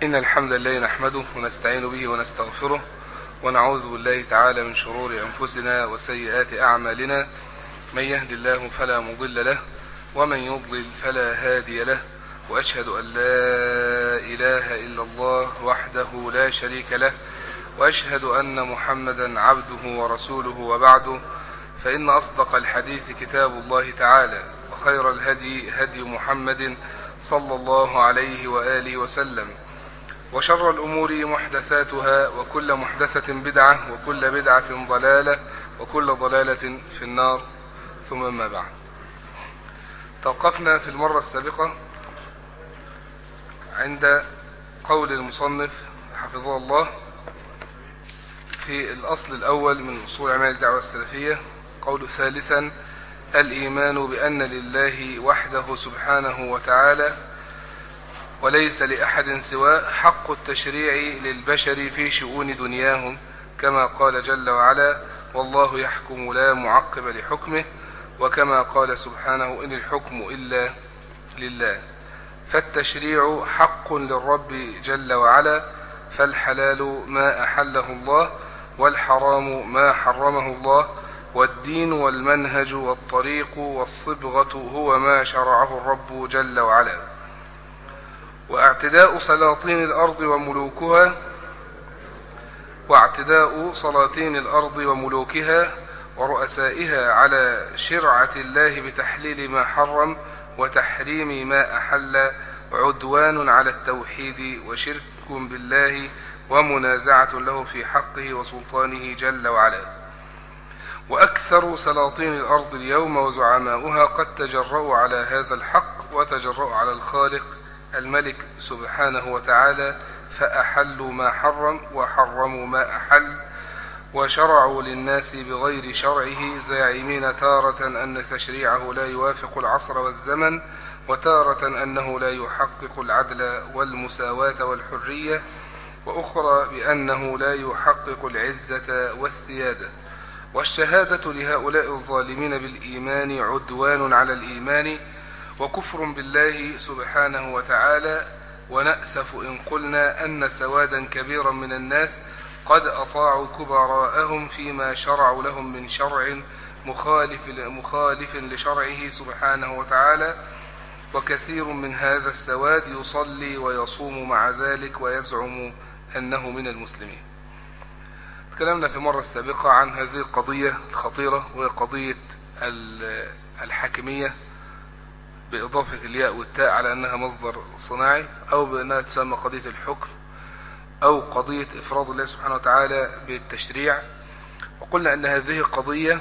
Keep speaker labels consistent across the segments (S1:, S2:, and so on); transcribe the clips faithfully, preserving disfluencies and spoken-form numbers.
S1: إن الحمد لله نحمده ونستعين به ونستغفره ونعوذ بالله تعالى من شرور أنفسنا وسيئات أعمالنا. من يهد الله فلا مضل له ومن يضلل فلا هادي له، وأشهد أن لا إله إلا الله وحده لا شريك له، وأشهد أن محمدا عبده ورسوله، وبعد، فإن أصدق الحديث كتاب الله تعالى، وخير الهدي هدي محمد صلى الله عليه وآله وسلم، وشر الأمور محدثاتها، وكل محدثة بدعة، وكل بدعة ضلالة، وكل ضلالة في النار، ثم ما بعد. توقفنا في المرة السابقة عند قول المصنف حفظه الله في الأصل الأول من أصول أعمال الدعوة السلفية، قول ثالثا: الإيمان بأن لله وحده سبحانه وتعالى وليس لأحد سواه حق التشريع للبشر في شؤون دنياهم، كما قال جل وعلا: والله يحكم لا معقب لحكمه، وكما قال سبحانه: إن الحكم إلا لله. فالتشريع حق للرب جل وعلا، فالحلال ما أحله الله، والحرام ما حرمه الله، والدين والمنهج والطريق والصبغة هو ما شرعه الرب جل وعلا. واعتداء سلاطين الأرض وملوكها واعتداء سلاطين الأرض وملوكها ورؤسائها على شرعة الله بتحليل ما حرم وتحريم ما أحل عدوان على التوحيد وشرك بالله ومنازعة له في حقه وسلطانه جل وعلا. وأكثر سلاطين الأرض اليوم وزعماؤها قد تجرؤوا على هذا الحق وتجرؤوا على الخالق الملك سبحانه وتعالى، فأحلوا ما حرم وحرموا ما أحل، وشرعوا للناس بغير شرعه، زاعمين تارة أن تشريعه لا يوافق العصر والزمن، وتارة أنه لا يحقق العدل والمساواة والحرية، وأخرى بأنه لا يحقق العزة والسيادة. والشهادة لهؤلاء الظالمين بالإيمان عدوان على الإيمان وكفر بالله سبحانه وتعالى. ونأسف إن قلنا أن سوادا كبيرا من الناس قد أطاعوا كبراءهم فيما شرعوا لهم من شرع مخالف مخالف لشرعه سبحانه وتعالى، وكثير من هذا السواد يصلي ويصوم مع ذلك ويزعم أنه من المسلمين. تكلمنا في المرة السابقة عن هذه القضية الخطيرة، وهي قضية الحاكمية بإضافة الياء والتاء على أنها مصدر صناعي، أو بأنها تسمى قضية الحكم، أو قضية إفراد الله سبحانه وتعالى بالتشريع. وقلنا أن هذه قضية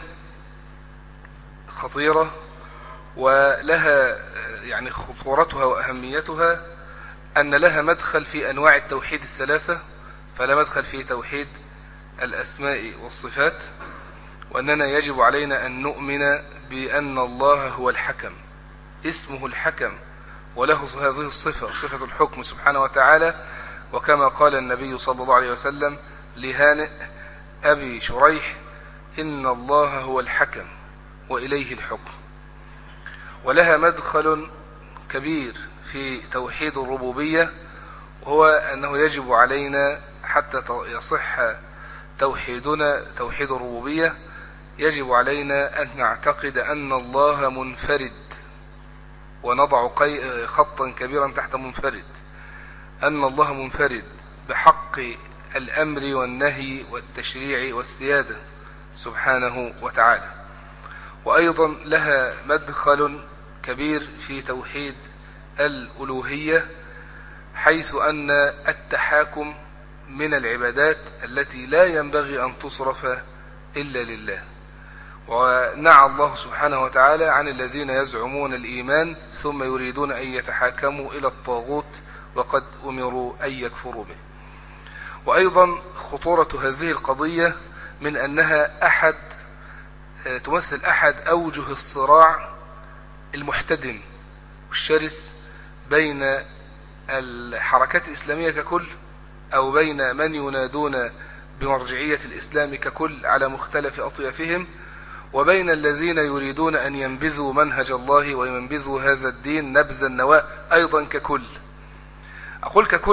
S1: خطيرة ولها يعني خطورتها وأهميتها أن لها مدخل في أنواع التوحيد الثلاثة، فلا مدخل في توحيد الأسماء والصفات، وأننا يجب علينا أن نؤمن بأن الله هو الحكم، اسمه الحكم، وله هذه الصفة، صفة الحكم سبحانه وتعالى. وكما قال النبي صلى الله عليه وسلم لهانئ أبي شريح: إن الله هو الحكم وإليه الحكم. ولها مدخل كبير في توحيد الربوبية، وهو أنه يجب علينا حتى يصح توحيدنا توحيد الربوبية، يجب علينا أن نعتقد أن الله منفرد، ونضع خطا كبيرا تحت منفرد، أن الله منفرد بحق الأمر والنهي والتشريع والسيادة سبحانه وتعالى. وأيضا لها مدخل كبير في توحيد الألوهية، حيث أن التحاكم من العبادات التي لا ينبغي أن تصرف إلا لله. ونعى الله سبحانه وتعالى عن الذين يزعمون الإيمان ثم يريدون أن يتحاكموا إلى الطاغوت وقد أمروا أن يكفروا به. وأيضا خطورة هذه القضية من أنها أحد تمثل أحد أوجه الصراع المحتدم والشرس بين الحركات الإسلامية ككل، أو بين من ينادون بمرجعية الإسلام ككل على مختلف أطيافهم، وبين الذين يريدون أن ينبذوا منهج الله وينبذوا هذا الدين نبذ النواة أيضا ككل. أقول ككل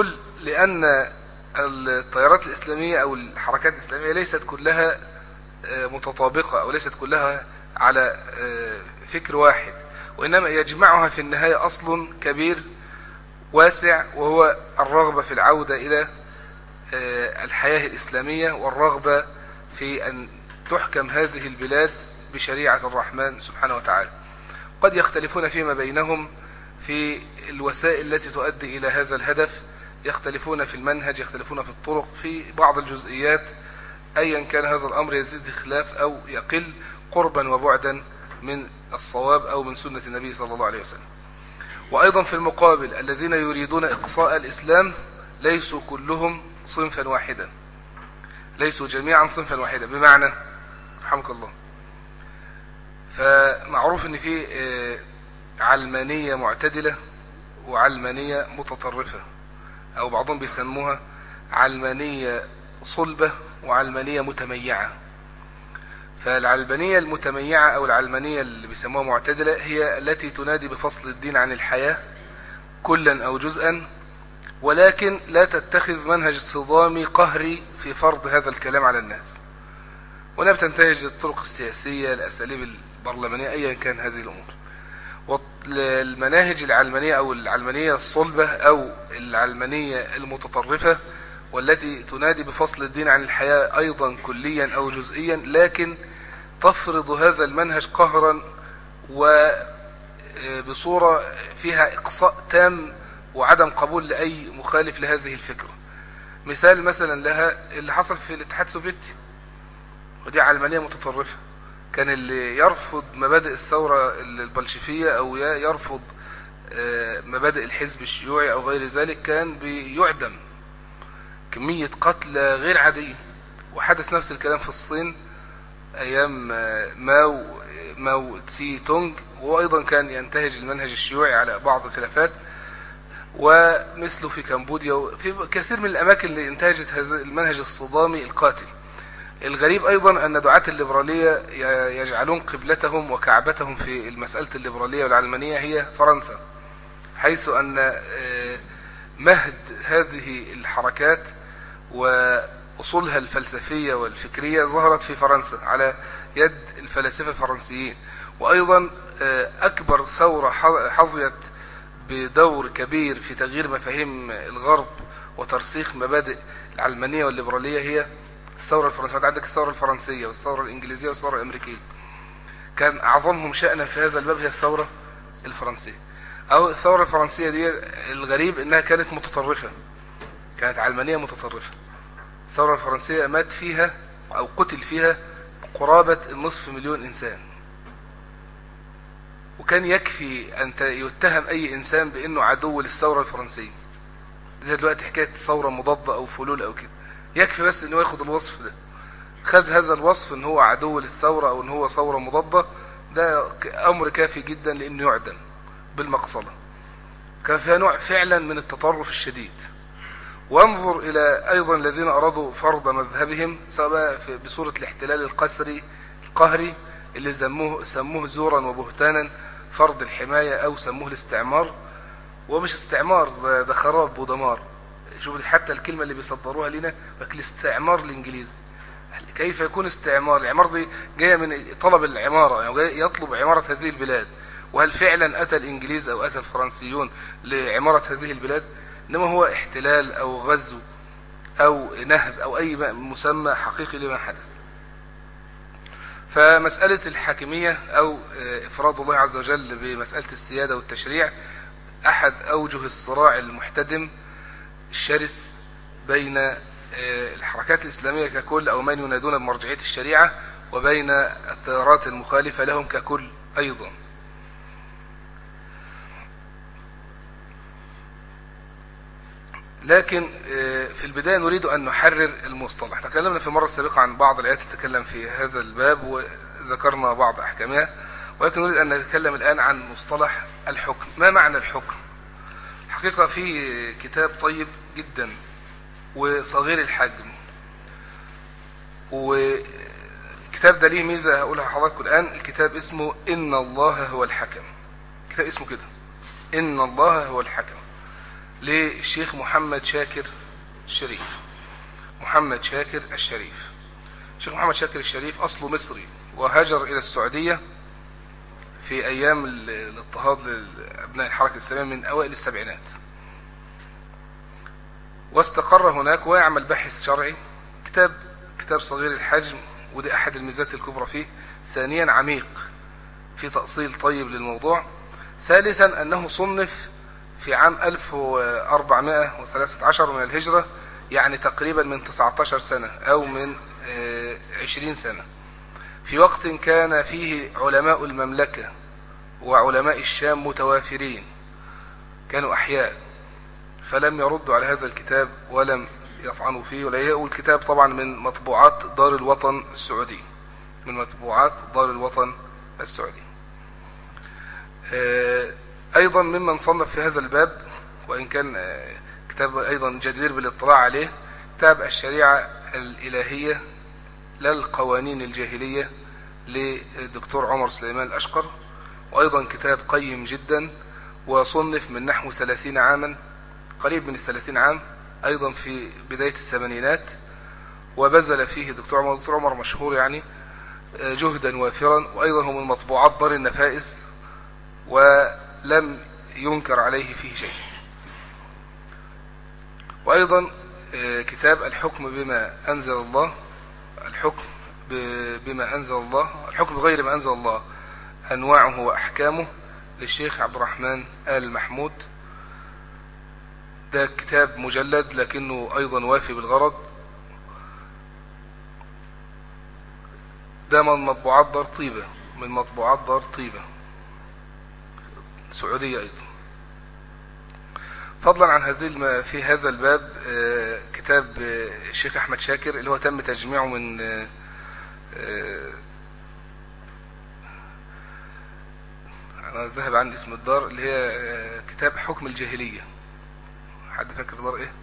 S1: لأن التيارات الإسلامية أو الحركات الإسلامية ليست كلها متطابقة أو ليست كلها على فكر واحد، وإنما يجمعها في النهاية أصل كبير واسع، وهو الرغبة في العودة إلى الحياة الإسلامية والرغبة في أن تحكم هذه البلاد بشريعة الرحمن سبحانه وتعالى. قد يختلفون فيما بينهم في الوسائل التي تؤدي إلى هذا الهدف، يختلفون في المنهج، يختلفون في الطرق، في بعض الجزئيات. أيا كان هذا الأمر يزيد خلاف أو يقل قربا وبعدا من الصواب أو من سنة النبي صلى الله عليه وسلم. وأيضا في المقابل الذين يريدون إقصاء الإسلام ليسوا كلهم صنفا واحدا، ليسوا جميعا صنفا واحدا، بمعنى رحمك الله، فمعروف ان في علمانية معتدلة وعلمانية متطرفة، او بعضهم بيسموها علمانية صلبة وعلمانية متميعة. فالعلمانية المتميعة او العلمانية اللي بيسموها معتدلة هي التي تنادي بفصل الدين عن الحياة كلا او جزءا، ولكن لا تتخذ منهج صدامي قهري في فرض هذا الكلام على الناس، ولا بتنتهج الطرق السياسية الأساليب البرلمانية أيا كان هذه الأمور. والمناهج العلمانية أو العلمانية الصلبة أو العلمانية المتطرفة والتي تنادي بفصل الدين عن الحياة أيضا كليا أو جزئيا، لكن تفرض هذا المنهج قهرا وبصورة فيها إقصاء تام وعدم قبول لأي مخالف لهذه الفكرة. مثال مثلا لها اللي حصل في الاتحاد السوفيتي، ودي علمانية متطرفة. كان اللي يرفض مبادئ الثورة البلشفية أو يرفض مبادئ الحزب الشيوعي أو غير ذلك كان بيعدم، كمية قتل غير عادية. وحدث نفس الكلام في الصين أيام ماو ماو تسي تونج، وأيضا كان ينتهج المنهج الشيوعي على بعض الخلافات، ومثله في كمبوديا في كثير من الأماكن اللي انتهجت هذا المنهج الصدامي القاتل. الغريب أيضا أن دعاة الليبرالية يجعلون قبلتهم وكعبتهم في المسألة الليبرالية والعلمانية هي فرنسا، حيث أن مهد هذه الحركات وأصولها الفلسفية والفكرية ظهرت في فرنسا على يد الفلاسفة الفرنسيين. وأيضا أكبر ثورة حظيت بدور كبير في تغيير مفاهيم الغرب وترسيخ مبادئ العلمانية والليبرالية هي الثورة الفرنسية. عندك الثورة الفرنسية والثورة الإنجليزية والثورة الأمريكية، كان أعظمهم شأنا في هذا الباب هي الثورة الفرنسية. أو الثورة الفرنسية دي الغريب إنها كانت متطرفة، كانت علمانية متطرفة. الثورة الفرنسية مات فيها أو قتل فيها قرابة النصف مليون إنسان، وكان يكفي أن يتهم أي إنسان بأنه عدو للثورة الفرنسية، زي دلوقتي حكاية ثورة مضادة أو فلول أو كده. يكفي بس أنه ياخد الوصف ده، خذ هذا الوصف أنه هو عدو للثورة أو أنه هو ثورة مضادة، ده أمر كافي جدا لأنه يعدم بالمقصلة. كان فيها نوع فعلا من التطرف الشديد. وانظر إلى أيضا الذين أرادوا فرض مذهبهم سواء بصورة الاحتلال القسري القهري اللي سموه, سموه زورا وبهتانا، فرض الحماية أو سموه الاستعمار. ومش استعمار، ده, ده خراب ودمار. شوف حتى الكلمة اللي بيصدروها لنا الاستعمار الإنجليزي. كيف يكون استعمار؟ العمار دي جاية من طلب العمارة، يعني يطلب عمارة هذه البلاد. وهل فعلا أتى الإنجليز أو أتى الفرنسيون لعمارة هذه البلاد؟ إنما هو احتلال أو غزو أو نهب أو أي مسمى حقيقي لما حدث. فمسألة الحاكمية أو إفراد الله عز وجل بمسألة السيادة والتشريع أحد أوجه الصراع المحتدم الشرس بين الحركات الإسلامية ككل أو من ينادون بمرجعية الشريعة وبين التيارات المخالفة لهم ككل أيضا. لكن في البداية نريد أن نحرر المصطلح. تكلمنا في المرة السابقة عن بعض الآيات تتكلم في هذا الباب وذكرنا بعض أحكامها، ولكن نريد أن نتكلم الآن عن مصطلح الحكم. ما معنى الحكم؟ حقيقة في كتاب طيب جدا وصغير الحجم، والكتاب ده ليه ميزة هقولها لحضراتكم الآن. الكتاب اسمه إن الله هو الحكم، كتاب اسمه كده إن الله هو الحكم، للشيخ محمد شاكر الشريف، محمد شاكر الشريف. الشيخ محمد شاكر الشريف أصله مصري، وهاجر إلى السعودية في أيام الاضطهاد لأبناء الحركة الإسلامية من أوائل السبعينات، واستقر هناك ويعمل باحث شرعي. كتاب كتاب صغير الحجم، ودي أحد الميزات الكبرى فيه. ثانيا عميق في تأصيل طيب للموضوع. ثالثا أنه صنف في عام ألف وأربعمائة وثلاثة عشر من الهجرة، يعني تقريبا من تسعة عشر سنة أو من عشرين سنة، في وقت كان فيه علماء المملكة وعلماء الشام متوافرين، كانوا أحياء، فلم يردوا على هذا الكتاب ولم يطعنوا فيه ولا يقول. الكتاب طبعا من مطبوعات دار الوطن السعودي، من مطبوعات دار الوطن السعودي. أيضا ممن صنف في هذا الباب، وإن كان كتاب أيضا جدير بالاطلاع عليه، كتاب الشريعة الإلهية لا القوانين الجاهلية للدكتور عمر سليمان الأشقر، وأيضا كتاب قيم جدا، وصنف من نحو ثلاثين عاما، قريب من الثلاثين عام، أيضا في بداية الثمانينات، وبذل فيه دكتور عمر دكتور عمر مشهور يعني جهدا وافرا، وأيضا هو من مطبوعات دار النفائس، ولم ينكر عليه فيه شيء. وأيضا كتاب الحكم بما أنزل الله، الحكم بما أنزل الله الحكم بغير ما أنزل الله، أنواعه وأحكامه، للشيخ عبد الرحمن آل محمود. ده كتاب مجلد لكنه أيضا وافي بالغرض. ده من مطبوعات دار طيبة، من مطبوعات دار طيبة سعودية أيضا. فضلا عن هذه في هذا الباب كتاب الشيخ أحمد شاكر اللي هو تم تجميعه من أنا ذهب عن اسم الدار، اللي هي كتاب حكم الجاهلية. حد فاكر دار إيه؟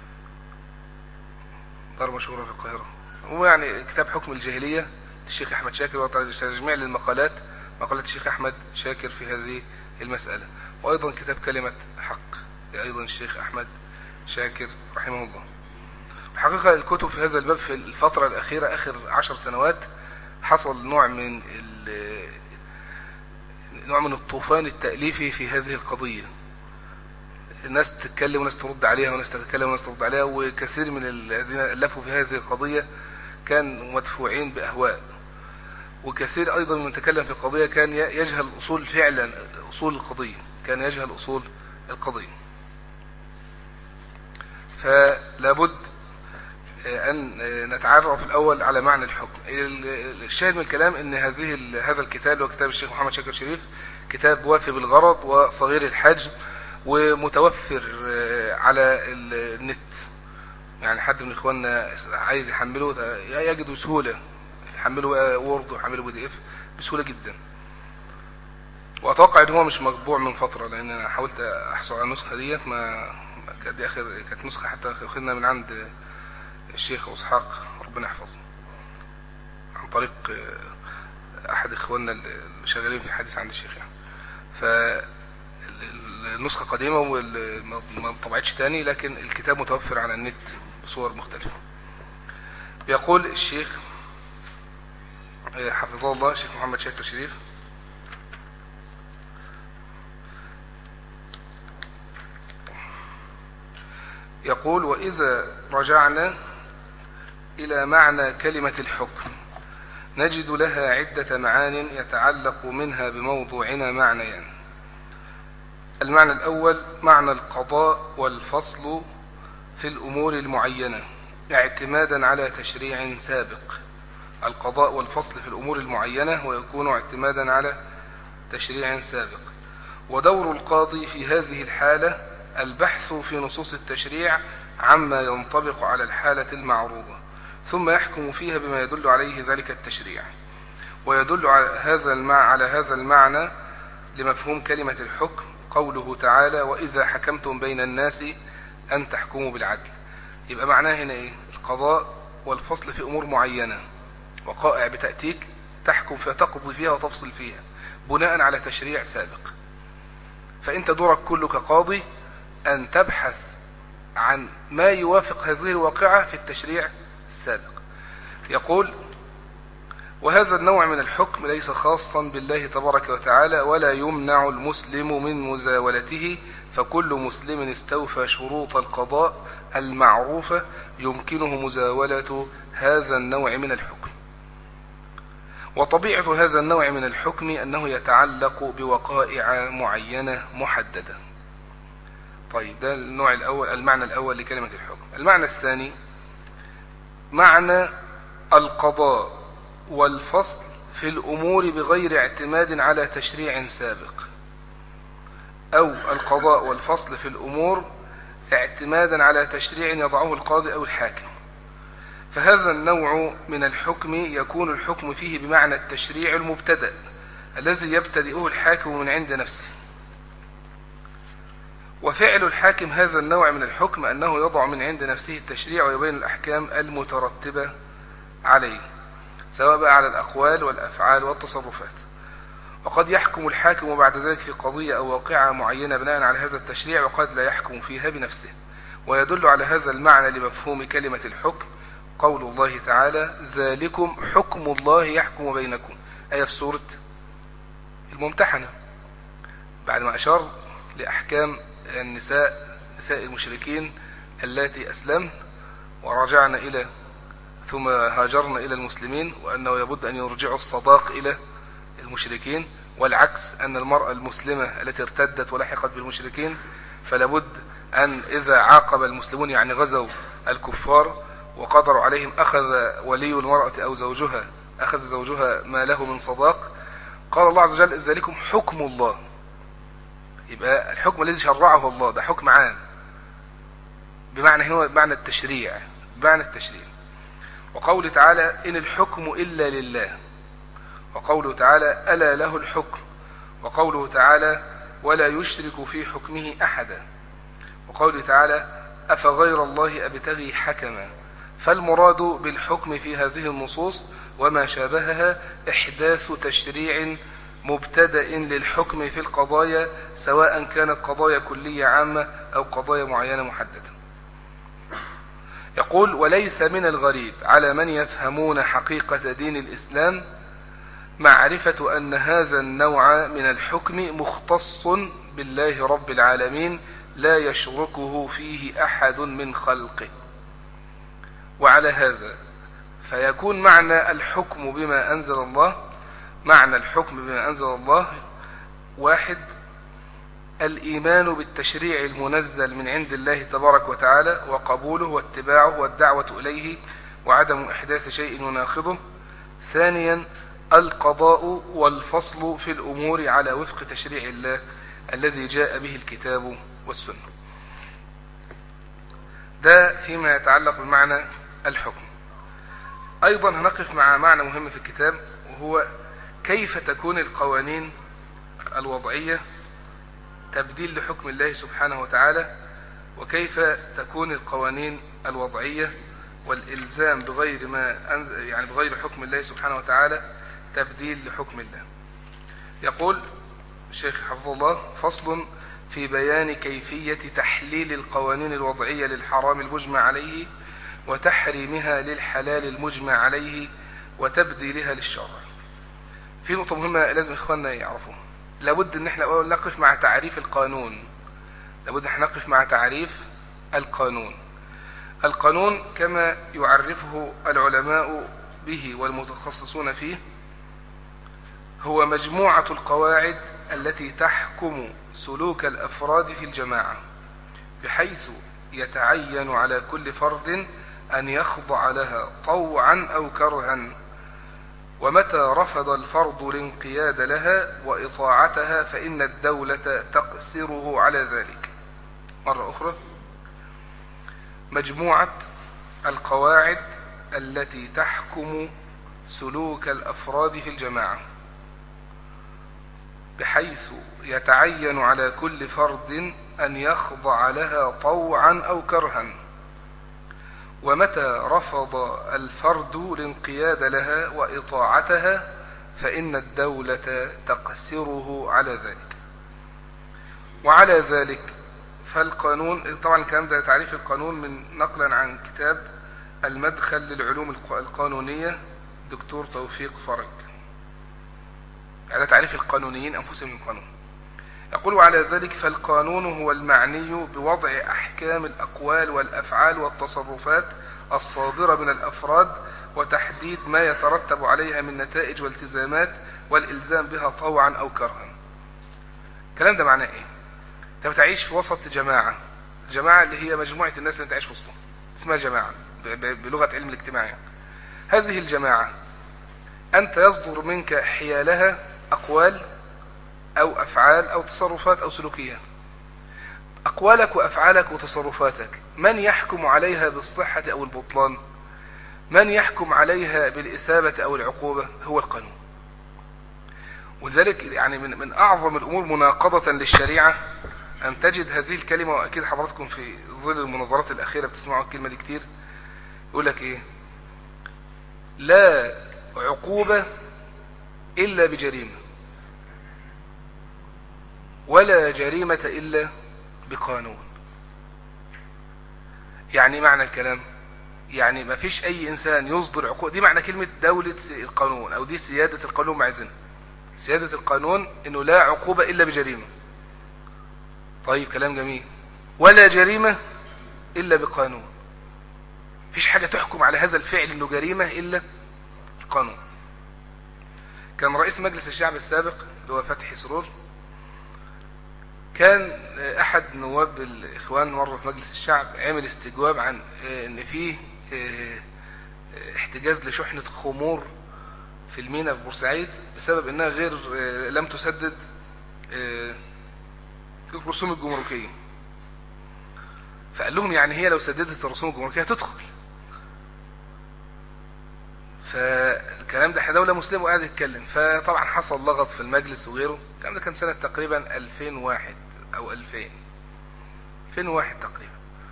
S1: دار مشهورة في القاهرة. هو يعني كتاب حكم الجاهلية للشيخ أحمد شاكر، وتجميع للمقالات، مقالات الشيخ أحمد شاكر في هذه المسألة. وأيضا كتاب كلمة حق أيضا الشيخ أحمد شاكر رحمه الله. الحقيقة الكتب في هذا الباب في الفترة الأخيرة آخر عشر سنوات حصل نوع من نوع من الطوفان التأليفي في هذه القضية. الناس تتكلم وناس ترد عليها وناس تتكلم وناس ترد عليها، وكثير من الذين ألفوا في هذه القضية كانوا مدفوعين بأهواء، وكثير أيضا من تكلم في القضية كان يجهل أصول فعلا أصول القضية، كان يجهل أصول القضية. فلابد أن نتعرف الأول على معنى الحكم. الشاهد من الكلام أن هذه هذا الكتاب هو كتاب الشيخ محمد شاكر شريف، كتاب وافي بالغرض وصغير الحجم ومتوفر على النت، يعني حد من إخواننا عايز يحمله يجده بسهولة، يحمله وورد ويحمله بي دي اف بسهولة جدا. وأتوقع أن هو مش مطبوع من فترة، لأن أنا حاولت أحصل على النسخة ديت، ما كانت دي آخر كانت نسخة حتى أخذنا من عند الشيخ إسحاق ربنا يحفظه، عن طريق أحد إخواننا اللي شغالين في الحديث عند الشيخ يعني. فالنسخة قديمة وما طبعتش تاني، لكن الكتاب متوفر على النت بصور مختلفة. بيقول الشيخ حفظه الله الشيخ محمد شاكر شريف: يقول: وإذا رجعنا إلى معنى كلمة الحكم نجد لها عدة معان يتعلق منها بموضوعنا معنيان. المعنى الأول معنى القضاء والفصل في الأمور المعينة اعتمادا على تشريع سابق. القضاء والفصل في الأمور المعينة ويكون اعتمادا على تشريع سابق. ودور القاضي في هذه الحالة البحث في نصوص التشريع عما ينطبق على الحالة المعروضة، ثم يحكم فيها بما يدل عليه ذلك التشريع. ويدل على هذا المعنى على هذا المعنى لمفهوم كلمة الحكم قوله تعالى: وإذا حكمتم بين الناس أن تحكموا بالعدل. يبقى معناه هنا إيه؟ القضاء والفصل في أمور معينة، وقائع بتأتيك تحكم فيها، تقضي فيها وتفصل فيها بناء على تشريع سابق. فأنت دورك كله كقاضي أن تبحث عن ما يوافق هذه الواقعة في التشريع السابق. يقول: وهذا النوع من الحكم ليس خاصا بالله تبارك وتعالى، ولا يمنع المسلم من مزاولته، فكل مسلم استوفى شروط القضاء المعروفة يمكنه مزاولة هذا النوع من الحكم. وطبيعة هذا النوع من الحكم أنه يتعلق بوقائع معينة محددة. طيب، ده النوع الأول، المعنى الأول لكلمة الحكم. المعنى الثاني معنى القضاء والفصل في الأمور بغير اعتماد على تشريع سابق، أو القضاء والفصل في الأمور اعتمادا على تشريع يضعه القاضي أو الحاكم. فهذا النوع من الحكم يكون الحكم فيه بمعنى التشريع المبتدأ الذي يبتدئه الحاكم من عند نفسه. وفعل الحاكم هذا النوع من الحكم أنه يضع من عند نفسه التشريع ويبين الأحكام المترتبة عليه، سواء بقى على الأقوال والأفعال والتصرفات. وقد يحكم الحاكم بعد ذلك في قضية أو واقعة معينة بناء على هذا التشريع، وقد لا يحكم فيها بنفسه. ويدل على هذا المعنى لمفهوم كلمة الحكم قول الله تعالى: ذلكم حكم الله يحكم بينكم، آية في سورة الممتحنة، بعد ما أشار لأحكام النساء نساء المشركين اللاتي أسلمن ورجعن إلى ثم هاجرن إلى المسلمين، وأنه يبد أن يرجعوا الصداق إلى المشركين، والعكس أن المرأة المسلمة التي ارتدت ولحقت بالمشركين فلابد أن إذا عاقب المسلمون يعني غزوا الكفار وقدروا عليهم أخذ ولي المرأة أو زوجها أخذ زوجها ما له من صداق. قال الله عز وجل: ذلكم حكم الله. يبقى الحكم الذي شرعه الله ده حكم عام بمعنى هو بمعنى التشريع بمعنى التشريع. وقوله تعالى: إن الحكم إلا لله. وقوله تعالى: ألا له الحكم. وقوله تعالى: ولا يشرك في حكمه أحدا. وقوله تعالى: أفغير الله أبتغي حكما. فالمراد بالحكم في هذه النصوص وما شابهها إحداث تشريع مبتدأ للحكم في القضايا، سواء كانت قضايا كلية عامة أو قضايا معينة محددة. يقول: وليس من الغريب على من يفهمون حقيقة دين الإسلام معرفة أن هذا النوع من الحكم مختص بالله رب العالمين لا يشركه فيه أحد من خلقه. وعلى هذا فيكون معنى الحكم بما أنزل الله معنى الحكم بما أنزل الله واحد: الإيمان بالتشريع المنزل من عند الله تبارك وتعالى وقبوله واتباعه والدعوة إليه وعدم إحداث شيء يناقضه. ثانيا: القضاء والفصل في الأمور على وفق تشريع الله الذي جاء به الكتاب والسنة. ده فيما يتعلق بمعنى الحكم. أيضا هنقف مع معنى مهم في الكتاب، وهو كيف تكون القوانين الوضعية تبديل لحكم الله سبحانه وتعالى، وكيف تكون القوانين الوضعية والإلزام بغير ما أنزل يعني بغير حكم الله سبحانه وتعالى تبديل لحكم الله. يقول الشيخ حفظه الله: فصل في بيان كيفية تحليل القوانين الوضعية للحرام المجمع عليه وتحريمها للحلال المجمع عليه وتبديلها للشرع. في نقطة مهمة لازم إخواننا يعرفوها. لابد أن احنا نقف مع تعريف القانون لابد أن احنا نقف مع تعريف القانون. القانون كما يعرفه العلماء به والمتخصصون فيه هو مجموعة القواعد التي تحكم سلوك الأفراد في الجماعة، بحيث يتعين على كل فرد أن يخضع لها طوعا أو كرها، ومتى رفض الفرد الانقياد لها وإطاعتها فإن الدولة تقصره على ذلك. مرة أخرى: مجموعة القواعد التي تحكم سلوك الأفراد في الجماعة، بحيث يتعين على كل فرد أن يخضع لها طوعا أو كرها، ومتى رفض الفرد الانقياد لها وإطاعتها فإن الدولة تقصره على ذلك. وعلى ذلك فالقانون طبعا الكلام ده تعريف القانون من نقلا عن كتاب المدخل للعلوم القانونية دكتور توفيق فرج. هذا تعريف القانونيين أنفسهم من القانون. يقول وعلى ذلك فالقانون هو المعني بوضع أحكام الأقوال والأفعال والتصرفات الصادرة من الأفراد وتحديد ما يترتب عليها من نتائج والتزامات والإلزام بها طوعا أو كرها. الكلام ده معناه إيه؟ أنت بتعيش في وسط جماعة، جماعة اللي هي مجموعة الناس اللي أنت عايش وسطهم اسمها جماعة بلغة علم الاجتماع يعني. هذه الجماعة أنت يصدر منك حيالها أقوال أو أفعال أو تصرفات أو سلوكيات. أقوالك وأفعالك وتصرفاتك من يحكم عليها بالصحة أو البطلان؟ من يحكم عليها بالإثابة أو العقوبة؟ هو القانون. ولذلك يعني من, من أعظم الأمور مناقضة للشريعة أن تجد هذه الكلمة، وأكيد حضراتكم في ظل المناظرات الأخيرة بتسمعوا الكلمة دي كتير، يقول لك إيه؟ لا عقوبة إلا بجريمة ولا جريمة إلا بقانون. يعني معنى الكلام يعني ما فيش أي إنسان يصدر عقوبة، دي معنى كلمة دولة القانون أو دي سيادة القانون معزن. سيادة القانون إنه لا عقوبة إلا بجريمة. طيب كلام جميل. ولا جريمة إلا بقانون. فيش حاجة تحكم على هذا الفعل إنه جريمة إلا القانون. كان رئيس مجلس الشعب السابق اللي هو فتحي سرور، كان أحد نواب الإخوان مرة في مجلس الشعب عمل استجواب عن إن فيه احتجاز لشحنة خمور في المينا في بورسعيد بسبب إنها غير لم تسدد الرسوم الجمركية. فقال لهم يعني هي لو سددت الرسوم الجمركية هتدخل. فالكلام ده احنا دولة مسلمة وقاعد يتكلم، فطبعا حصل لغط في المجلس وغيره. الكلام ده كان سنة تقريبا ألفين وواحد أو ألفين ألفين وواحد تقريبا.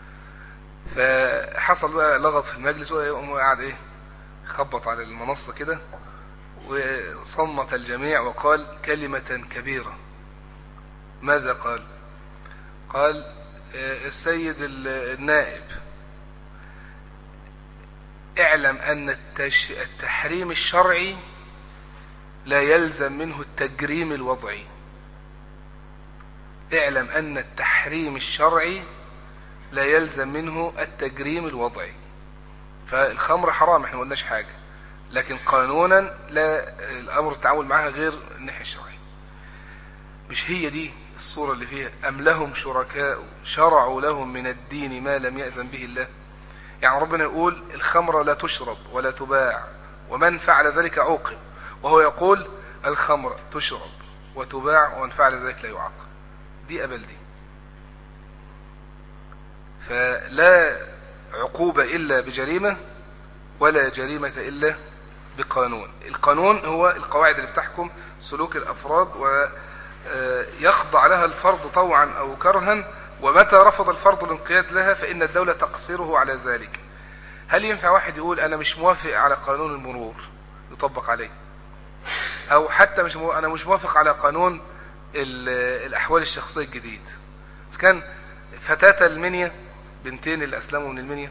S1: فحصل بقى لغط في المجلس وقام قاعد ايه خبط على المنصة كده وصمت الجميع وقال كلمة كبيرة. ماذا قال؟ قال السيد النائب اعلم أن التحريم الشرعي لا يلزم منه التجريم الوضعي. اعلم أن التحريم الشرعي لا يلزم منه التجريم الوضعي. فالخمر حرام احنا ما قلناش حاجة، لكن قانونا لا الأمر التعامل معها غير الناحية الشرعي. مش هي دي الصورة اللي فيها أم لهم شركاء شرعوا لهم من الدين ما لم يأذن به الله؟ يعني ربنا يقول الخمر لا تشرب ولا تباع ومن فعل ذلك عوقب، وهو يقول الخمر تشرب وتباع ومن فعل ذلك لا يعاقب. دي أبل دي. فلا عقوبة إلا بجريمة ولا جريمة إلا بقانون. القانون هو القواعد اللي بتحكم سلوك الأفراد ويخضع لها الفرد طوعا أو كرها، ومتى رفض الفرد الانقياد لها فإن الدولة تقصره على ذلك. هل ينفع واحد يقول أنا مش موافق على قانون المرور يطبق عليه، أو حتى مش مو... أنا مش موافق على قانون الأحوال الشخصية الجديد؟ إذا كان فتاة المنيا بنتين اللي أسلموا من المنيا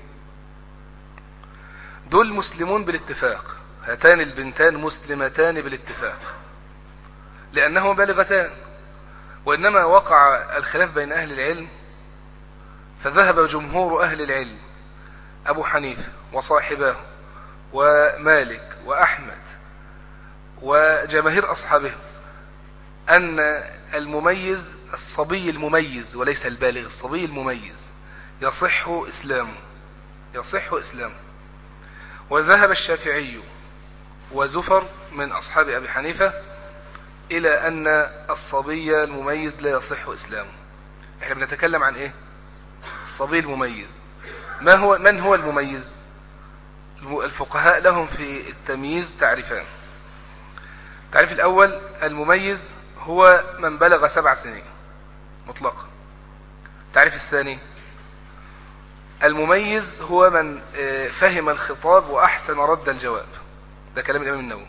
S1: دول مسلمون بالاتفاق، هاتان البنتان مسلمتان بالاتفاق لأنهما بالغتان، وإنما وقع الخلاف بين أهل العلم فذهب جمهور أهل العلم أبو حنيفة وصاحباه ومالك وأحمد وجماهير أصحابه أن المميز الصبي المميز وليس البالغ، الصبي المميز يصح إسلامه يصح إسلامه. وذهب الشافعي وزفر من أصحاب أبي حنيفة إلى أن الصبي المميز لا يصح إسلامه. إحنا بنتكلم عن إيه؟ الصبي المميز. ما هو من هو المميز؟ الفقهاء لهم في التمييز تعريفان. التعريف الأول المميز هو من بلغ سبع سنين مطلقا. التعريف الثاني المميز هو من فهم الخطاب وأحسن رد الجواب. ده كلام الإمام النووي.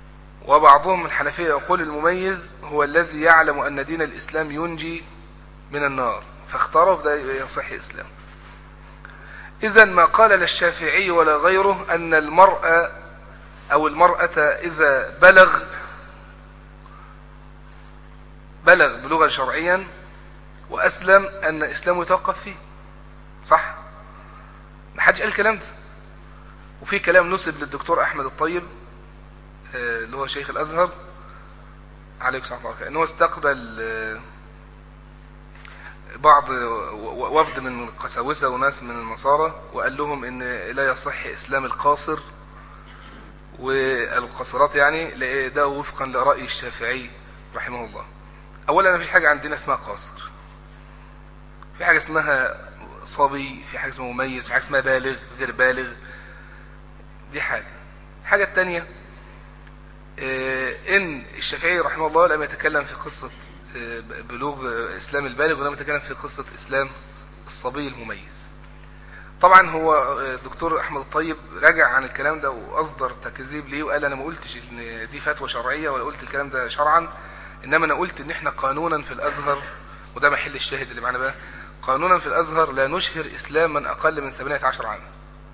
S1: وبعضهم من الحنفية يقول المميز هو الذي يعلم أن دين الإسلام ينجي من النار، فاختاروا في ده يصح إسلام. إذن ما قال لا الشافعي ولا غيره أن المرأة أو المرأة إذا بلغ بلغ بلغة شرعيا وأسلم أن إسلامه يتوقف فيه، صح؟ ما حدش قال الكلام ده. وفي كلام نسب للدكتور أحمد الطيب اللي هو شيخ الأزهر عليه الصلاة والسلام أنه استقبل بعض وفد من القساوسة وناس من النصارى وقال لهم إن لا يصح إسلام القاصر والقاصرات، يعني ده وفقا لرأي الشافعي رحمه الله. أولا ما فيش حاجة عندنا اسمها قاصر، في حاجة اسمها صبي، في حاجة اسمها مميز، في حاجة اسمها بالغ غير بالغ، دي حاجة. الحاجة الثانية إن الشافعي رحمه الله لم يتكلم في قصة بلوغ إسلام البالغ ولم يتكلم في قصة إسلام الصبي المميز. طبعا هو الدكتور أحمد الطيب رجع عن الكلام ده وأصدر تكذيب ليه وقال أنا ما قلتش إن دي فتوى شرعية ولا قلت الكلام ده شرعا، إنما أنا قلت إن إحنا قانونا في الأزهر، وده محل الشاهد اللي معنا بقى، قانونا في الأزهر لا نشهر إسلام من أقل من ثمانية عشر عاما.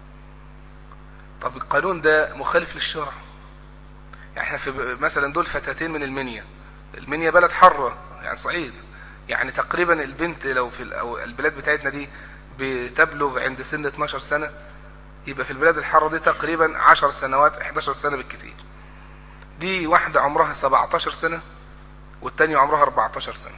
S1: طب القانون ده مخالف للشرع. يعني احنا في مثلا دول فتاتين من المنيا، المنيا بلد حرة يعني صعيد، يعني تقريبا البنت لو في البلاد بتاعتنا دي بتبلغ عند سن اتناشر سنة، يبقى في البلاد الحرة دي تقريبا عشر سنوات احداشر سنة بالكتير. دي واحدة عمرها سبعتاشر سنة والتانية عمرها اربعتاشر سنة،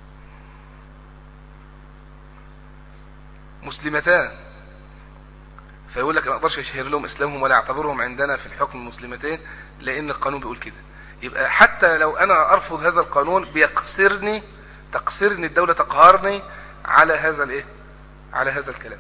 S1: مسلمتان. فيقول لك ما اقدرش اشهر لهم اسلامهم ولا اعتبرهم عندنا في الحكم مسلمتين لان القانون بيقول كده. يبقى حتى لو انا ارفض هذا القانون بيقصرني تقصرني الدولة، تقهرني على هذا الايه على هذا الكلام.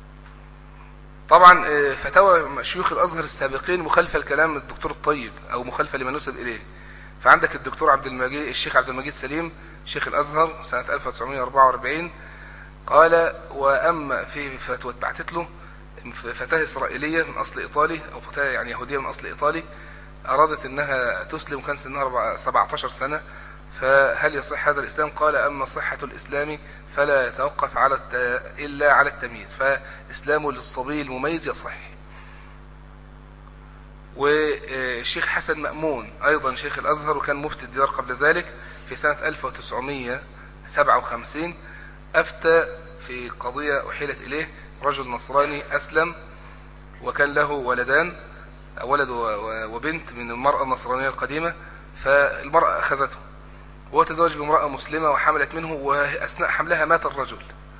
S1: طبعا فتاوى شيوخ الازهر السابقين مخالفه لكلام الدكتور الطيب او مخالفه لما نسب اليه. فعندك الدكتور عبد المجيد الشيخ عبد المجيد سليم شيخ الازهر سنة ألف وتسعمائة وأربعة وأربعين قال: واما في فتوى اتبعتت له فتاة إسرائيلية من أصل إيطالي أو فتاة يعني يهودية من أصل إيطالي أرادت أنها تسلم وكان سنها سبعتاشر سنة، فهل يصح هذا الإسلام؟ قال: أما صحة الإسلام فلا يتوقف على إلا على التمييز، فإسلامه للصبي المميز يصح. والشيخ حسن مأمون أيضا شيخ الأزهر وكان مفتي الديار قبل ذلك في سنة ألف وتسعمائة وسبعة وخمسين أفتى في قضية أحيلت إليه رجل نصراني أسلم وكان له ولدان، ولد وبنت من المرأة النصرانية القديمة، فالمرأة أخذته وهو تزوج بامرأة مسلمة وحملت منه، وأثناء حملها مات الرجل،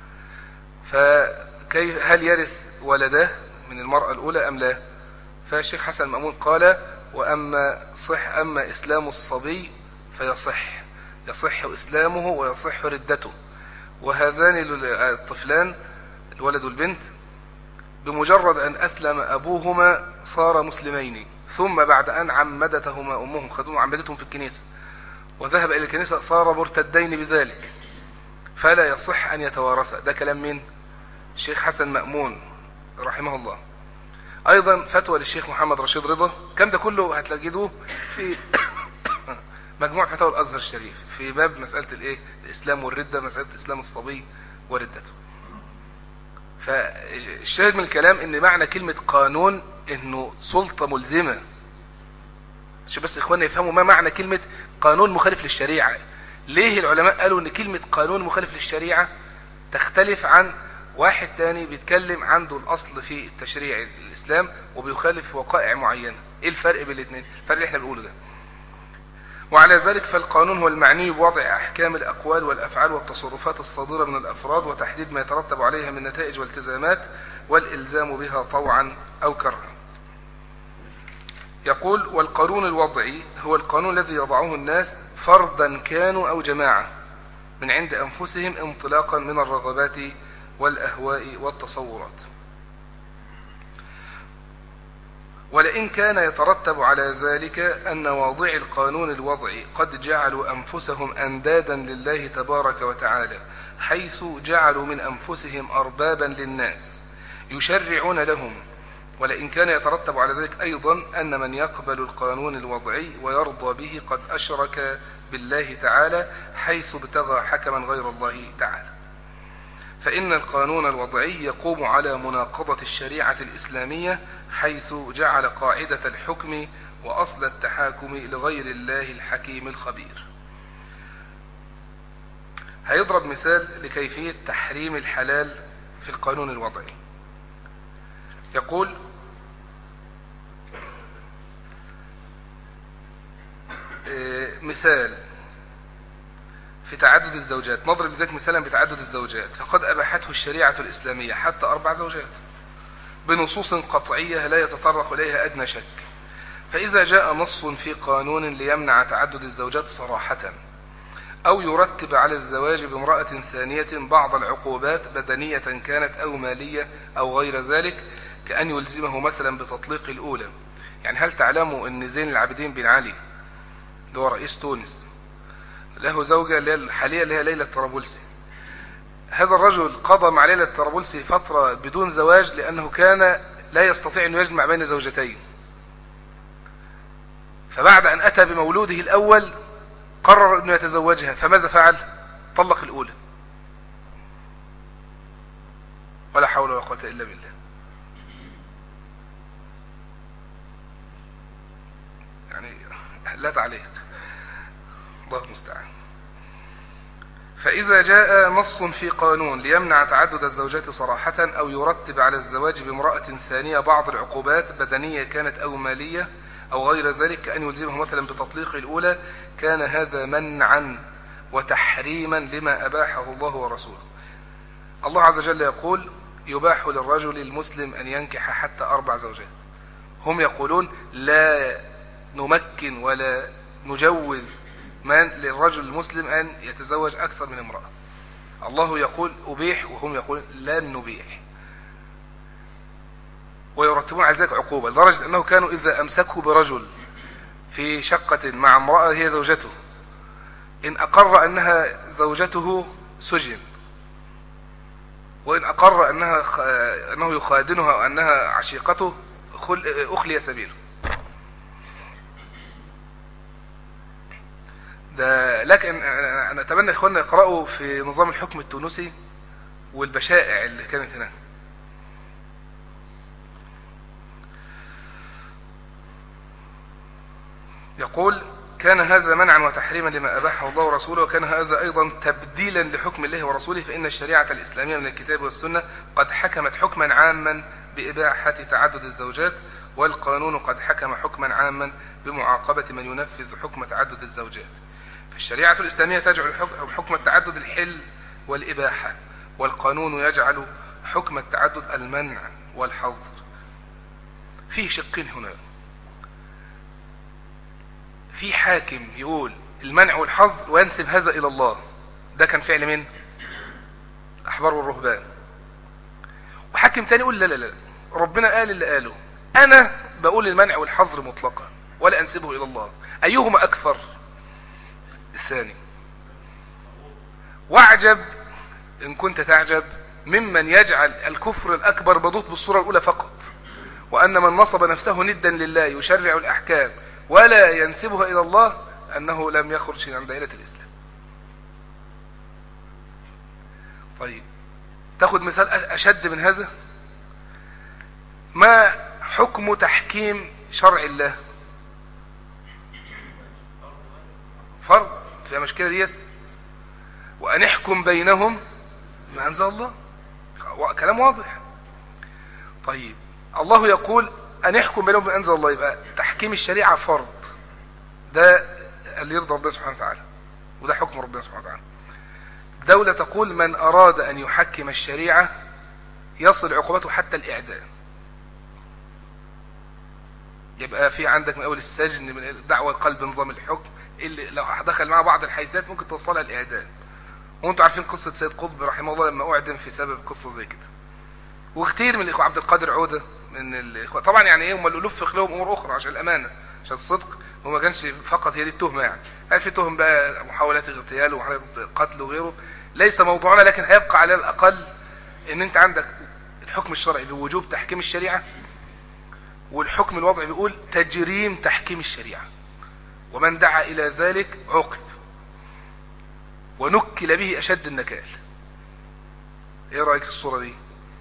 S1: فكيف هل يرث ولده من المرأة الأولى أم لا؟ فالشيخ حسن مأمون قال: وأما صح أما إسلام الصبي فيصح يصح إسلامه ويصح ردته، وهذان الطفلان الولد والبنت بمجرد أن أسلم أبوهما صار مسلمين، ثم بعد أن عمدتهما أمهم خدوهم عمدتهم في الكنيسة وذهب إلى الكنيسة صار مرتدين بذلك، فلا يصح أن يتوارثا. ده كلام من الشيخ حسن مأمون رحمه الله. أيضا فتوى للشيخ محمد رشيد رضا، كم ده كله هتلاقيدوه في مجموع فتاوى الأزهر الشريف في باب مسألة الإيه؟ الإسلام والردة، مسألة إسلام الصبي وردته. فالشاهد من الكلام ان معنى كلمة قانون انه سلطة ملزمة، عشان بس اخواننا يفهموا ما معنى كلمة قانون مخالف للشريعة. ليه العلماء قالوا ان كلمة قانون مخالف للشريعة تختلف عن واحد تاني بيتكلم عنده الاصل في التشريع الاسلام وبيخالف وقائع معينة؟ ايه الفرق بين الاثنين؟ الفرق اللي احنا بنقوله ده. وعلى ذلك فالقانون هو المعني بوضع أحكام الأقوال والأفعال والتصرفات الصادرة من الأفراد وتحديد ما يترتب عليها من نتائج والتزامات والإلزام بها طوعا أو كرها. يقول: والقانون الوضعي هو القانون الذي يضعه الناس فردا كانوا أو جماعة من عند أنفسهم انطلاقا من الرغبات والأهواء والتصورات. ولئن كان يترتب على ذلك أن واضعي القانون الوضعي قد جعلوا أنفسهم أندادا لله تبارك وتعالى، حيث جعلوا من أنفسهم أربابا للناس يشرعون لهم، ولئن كان يترتب على ذلك أيضا أن من يقبل القانون الوضعي ويرضى به قد أشرك بالله تعالى، حيث ابتغى حكما غير الله تعالى. فإن القانون الوضعي يقوم على مناقضة الشريعة الإسلامية، حيث جعل قاعدة الحكم وأصل التحاكم لغير الله الحكيم الخبير. هيضرب مثال لكيفية تحريم الحلال في القانون الوضعي. يقول: مثال في تعدد الزوجات، نضرب ذلك مثالا بتعدد الزوجات، فقد أباحته الشريعة الإسلامية حتى أربع زوجات بنصوص قطعية لا يتطرق إليها أدنى شك. فإذا جاء نص في قانون ليمنع تعدد الزوجات صراحة، أو يرتب على الزواج بامرأة ثانية بعض العقوبات بدنية كانت أو مالية أو غير ذلك، كأن يلزمه مثلا بتطليق الأولى. يعني هل تعلموا أن زين العابدين بن علي اللي هو رئيس تونس له زوجة اللي هي الحالية اللي هي ليلى الطرابلسي؟ هذا الرجل قضى مع ليلى الطرابلسي فترة بدون زواج لأنه كان لا يستطيع أن يجمع بين زوجتين، فبعد أن أتى بمولوده الأول قرر أنه يتزوجها، فماذا فعل؟ طلق الأولى. ولا حول ولا قوة إلا بالله. يعني لا تعليق، الله المستعان. فإذا جاء نص في قانون ليمنع تعدد الزوجات صراحة، أو يرتب على الزواج بامرأة ثانية بعض العقوبات بدنية كانت أو مالية أو غير ذلك، كأن يلزمه مثلا بتطليق الأولى، كان هذا منعا وتحريما لما أباحه الله ورسوله. الله عز وجل يقول: يباح للرجل المسلم أن ينكح حتى أربع زوجات. هم يقولون لا نمكن ولا نجوز من للرجل المسلم أن يتزوج أكثر من امرأة. الله يقول أبيح، وهم يقولون لن نبيح، ويرتبون على ذلك عقوبة، لدرجة أنه كانوا إذا أمسكوا برجل في شقة مع امرأة هي زوجته، إن أقر أنها زوجته سجن، وإن أقر أنها أنه يخادنها وأنها عشيقته أخلي سبيله. ده لكن أنا أتمنى إخواننا يقرأوا في نظام الحكم التونسي والبشائع اللي كانت هناك. يقول: كان هذا منعا وتحريما لما أباحه الله ورسوله، وكان هذا أيضا تبديلا لحكم الله ورسوله، فإن الشريعة الإسلامية من الكتاب والسنة قد حكمت حكما عاما بإباحة تعدد الزوجات، والقانون قد حكم حكما عاما بمعاقبة من ينفذ حكم تعدد الزوجات. فالشريعة الإسلامية تجعل حكم التعدد الحل والإباحة، والقانون يجعل حكم التعدد المنع والحظر. فيه شقين هنا، في حاكم يقول المنع والحظر وينسب هذا إلى الله، ده كان فعل من أحبار والرهبان. وحاكم تاني يقول لا لا لا، ربنا قال اللي قاله، أنا بقول المنع والحظر مطلقا ولا أنسبه إلى الله. أيهما أكثر؟ الثاني. واعجب إن كنت تعجب ممن يجعل الكفر الأكبر مضوط بالصورة الأولى فقط، وأن من نصب نفسه ندا لله يشرع الأحكام ولا ينسبها إلى الله أنه لم يخرج عن دائرة الإسلام. طيب تأخذ مثال أشد من هذا؟ ما حكم تحكيم شرع الله؟ فرض في المشكلة ديت، وأن يحكم بينهم ما أنزل الله، كلام واضح. طيب الله يقول أن يحكم بينهم ما أنزل الله، يبقى تحكيم الشريعة فرض، ده اللي يرضى ربنا سبحانه وتعالى، وده حكم ربنا سبحانه وتعالى. الدولة تقول من أراد أن يحكم الشريعة يصل عقوبته حتى الإعدام. يبقى في عندك من أول السجن، من دعوة قلب نظام الحكم اللي لو دخل معه بعض الحيثيات ممكن توصلها الإعدام. وانتوا عارفين قصة سيد قطب رحمه الله لما أعدم في سبب قصة زي كده، وكتير من الإخوة، عبد القادر عودة من الإخوة طبعا، يعني إيه هم الألوف في لهم أمور أخرى عشان الأمانة عشان الصدق، وما كانش فقط هي دي التهمة. يعني هل في تهم بقى محاولات اغتيال ومحاولات قتل وغيره، ليس موضوعنا، لكن هيبقى على الأقل إن أنت عندك الحكم الشرعي بوجوب تحكيم الشريعة، والحكم الوضعي بيقول تجريم تحكيم الشريعة، ومن دعا إلى ذلك عوقب ونكل به أشد النكال. ايه رأيك في الصورة دي؟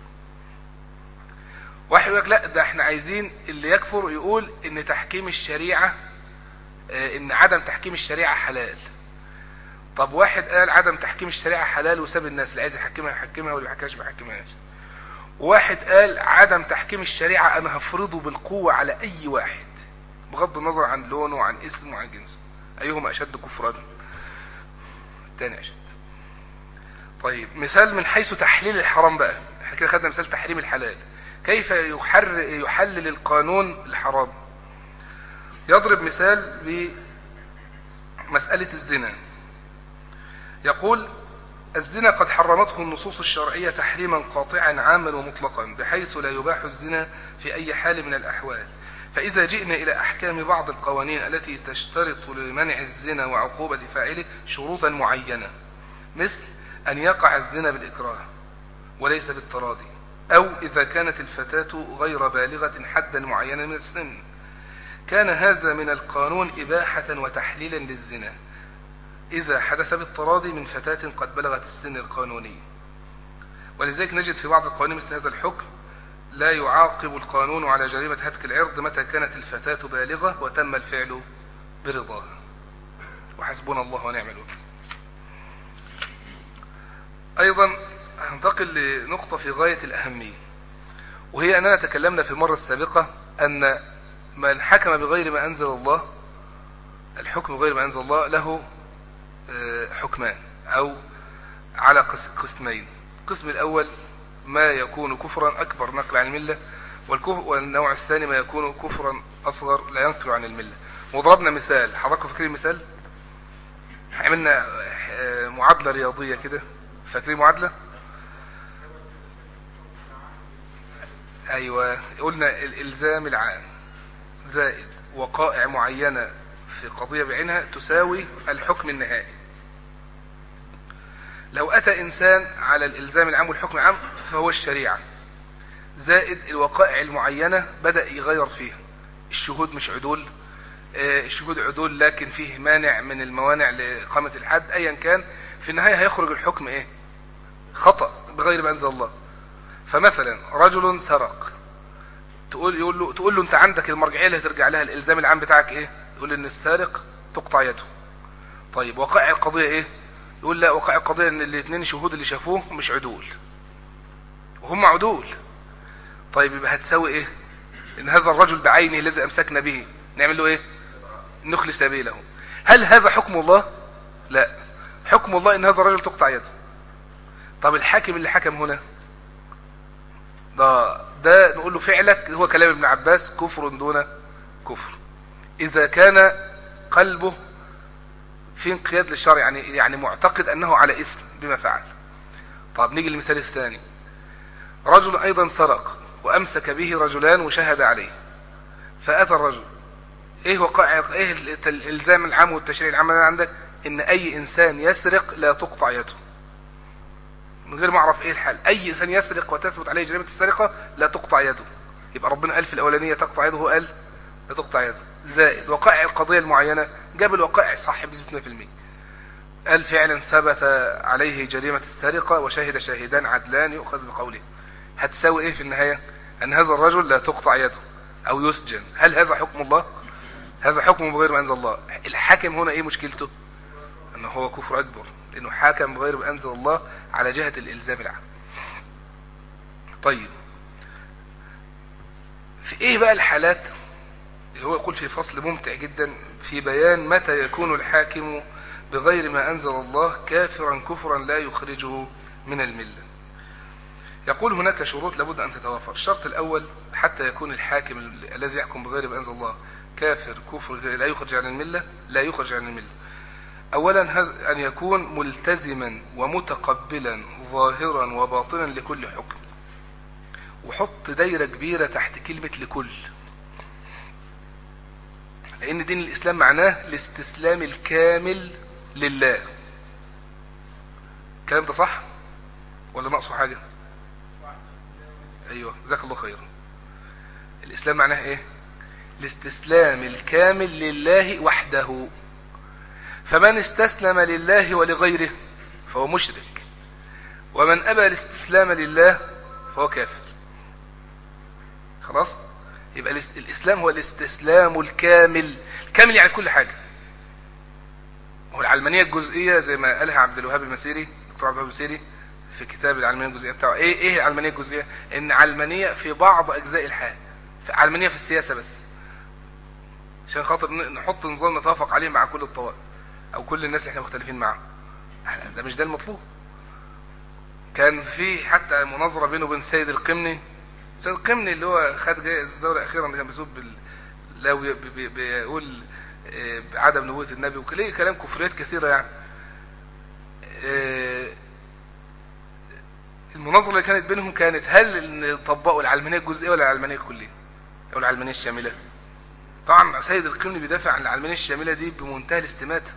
S1: واحد يقول لك لا، ده احنا عايزين اللي يكفر يقول ان تحكيم الشريعة اه ان عدم تحكيم الشريعة حلال. طب واحد قال عدم تحكيم الشريعة حلال وساب الناس، اللي عايز يحكمها يحكمها واللي ما يحكمهاش ما يحكمهاش. واحد قال عدم تحكيم الشريعة انا هفرضه بالقوة على اي واحد بغض النظر عن لونه وعن اسمه وعن جنسه، ايهما اشد كفرا؟ الثاني اشد. طيب مثال من حيث تحليل الحرام بقى، احنا كده خدنا مثال تحريم الحلال. كيف يحر يحلل القانون الحرام؟ يضرب مثال بمسألة الزنا. يقول الزنا قد حرمته النصوص الشرعية تحريما قاطعا عاما ومطلقا بحيث لا يباح الزنا في أي حال من الأحوال. فإذا جئنا إلى أحكام بعض القوانين التي تشترط لمنع الزنا وعقوبة فاعله شروطا معينة، مثل أن يقع الزنا بالإكراه وليس بالتراضي، أو إذا كانت الفتاة غير بالغة حدا معينا من السن، كان هذا من القانون إباحة وتحليلا للزنا إذا حدث بالتراضي من فتاة قد بلغت السن القانوني. ولذلك نجد في بعض القوانين مثل هذا الحكم: لا يعاقب القانون على جريمة هتك العرض متى كانت الفتاة بالغة وتم الفعل برضاها، وحسبنا الله ونعم الوكيل. أيضا هنتقل لنقطة في غاية الأهمية، وهي أننا تكلمنا في المرة السابقة أن من حكم بغير ما أنزل الله، الحكم بغير ما أنزل الله له حكمان أو على قسمين. القسم الأول ما يكون كفرا أكبر نقل عن الملة، والنوع الثاني ما يكون كفرا أصغر لا ينقل عن الملة. وضربنا مثال، حضراتكم فاكرين مثال؟ عملنا معادلة رياضية كده، فاكرين معادلة؟ أيوة، قلنا الإلزام العام زائد وقائع معينة في قضية بعينها تساوي الحكم النهائي. لو أتى إنسان على الإلزام العام والحكم العام فهو الشريعة، زائد الوقائع المعينة بدأ يغير فيها. الشهود مش عدول، الشهود عدول لكن فيه مانع من الموانع لإقامة الحد، أيا كان في النهاية هيخرج الحكم إيه؟ خطأ بغير ما أنزل الله. فمثلا رجل سرق، تقول يقول له تقول له أنت عندك المرجعية اللي هترجع لها الإلزام العام بتاعك إيه؟ يقول إن السارق تقطع يده. طيب وقائع القضية إيه؟ يقول لا، وقائع القضية إن الاثنين شهود اللي شافوه مش عدول وهم عدول. طيب يبقى هتساوي إيه؟ إن هذا الرجل بعينه الذي أمسكنا به نعمل له إيه؟ نخلي سبيله. هل هذا حكم الله؟ لا، حكم الله إن هذا الرجل تقطع يده. طب الحاكم اللي حكم هنا ده ده نقول له فعلك هو كلام ابن عباس كفر دون كفر إذا كان قلبه في انقياد للشرع، يعني يعني معتقد أنه على إثم بما فعل. طب نيجي للمثال الثاني، رجل أيضا سرق وأمسك به رجلان وشهد عليه، فأتى الرجل، إيه وقائع إيه الإلزام العام والتشريع العام عندك؟ إن أي إنسان يسرق لا تقطع يده، من غير ما أعرف إيه الحال. أي إنسان يسرق وتثبت عليه جريمة السرقة لا تقطع يده. يبقى ربنا قال في الأولانية تقطع يده، هو قال لا تقطع يده. زائد وقائع القضية المعينة، جاب الوقائع صح بنسبة مئة بالمئة، قال فعلا ثبت عليه جريمة السرقة وشهد شاهدان عدلان يؤخذ بقوله. هتساوي إيه في النهاية؟ أن هذا الرجل لا تقطع يده أو يسجن. هل هذا حكم الله؟ هذا حكم بغير ما أنزل الله. الحاكم هنا إيه مشكلته؟ أنه هو كفر أكبر، لأنه حاكم بغير ما أنزل الله على جهة الإلزام العام. طيب في إيه بقى الحالات؟ هو يقول في فصل ممتع جدا في بيان متى يكون الحاكم بغير ما أنزل الله كافرا كفرا لا يخرجه من الملة. يقول هناك شروط لابد أن تتوافر. الشرط الأول حتى يكون الحاكم الذي يحكم بغير ما أنزل الله كافر كفر لا يخرج عن الملة، لا يخرج عن الملة. أولا أن يكون ملتزما ومتقبلا ظاهرا وباطنا لكل حكم، وحط دايرة كبيرة تحت كلمة لكل، لأن دين الإسلام معناه الاستسلام الكامل لله. الكلام ده صح ولا ناقصه حاجة؟ أيوة جزاك الله خيرا. الإسلام معناه إيه؟ الاستسلام الكامل لله وحده. فمن استسلم لله ولغيره فهو مشرك، ومن أبى الاستسلام لله فهو كافر. خلاص؟ يبقى الإسلام هو الاستسلام الكامل. الكامل يعني في كل حاجة. هو العلمانية الجزئية زي ما قالها عبد الوهاب المسيري، دكتور عبد الوهاب المسيري في كتاب العلمانية الجزئية بتاعه. ايه ايه العلمانية الجزئية؟ ان علمانية في بعض اجزاء الحياة، علمانية في السياسة بس، عشان خاطر نحط نظام نتوافق عليه مع كل الطوائف او كل الناس احنا مختلفين معاهم. ده مش ده المطلوب. كان في حتى مناظرة بينه وبين سيد القمني. سيد القمني اللي هو خد جائزة الدولة اخيرا، اللي كان بيسب بال... لو بي... بي... بيقول بعدم نبوة النبي وكليه كلام كفريات كثيرة يعني. المناظرة اللي كانت بينهم كانت هل طبقوا العلمانية الجزئية ولا العلمانية الكلية او العلمانية الشاملة. طبعا سيد القمني بيدافع عن العلمانية الشاملة دي بمنتهى الاستماتة.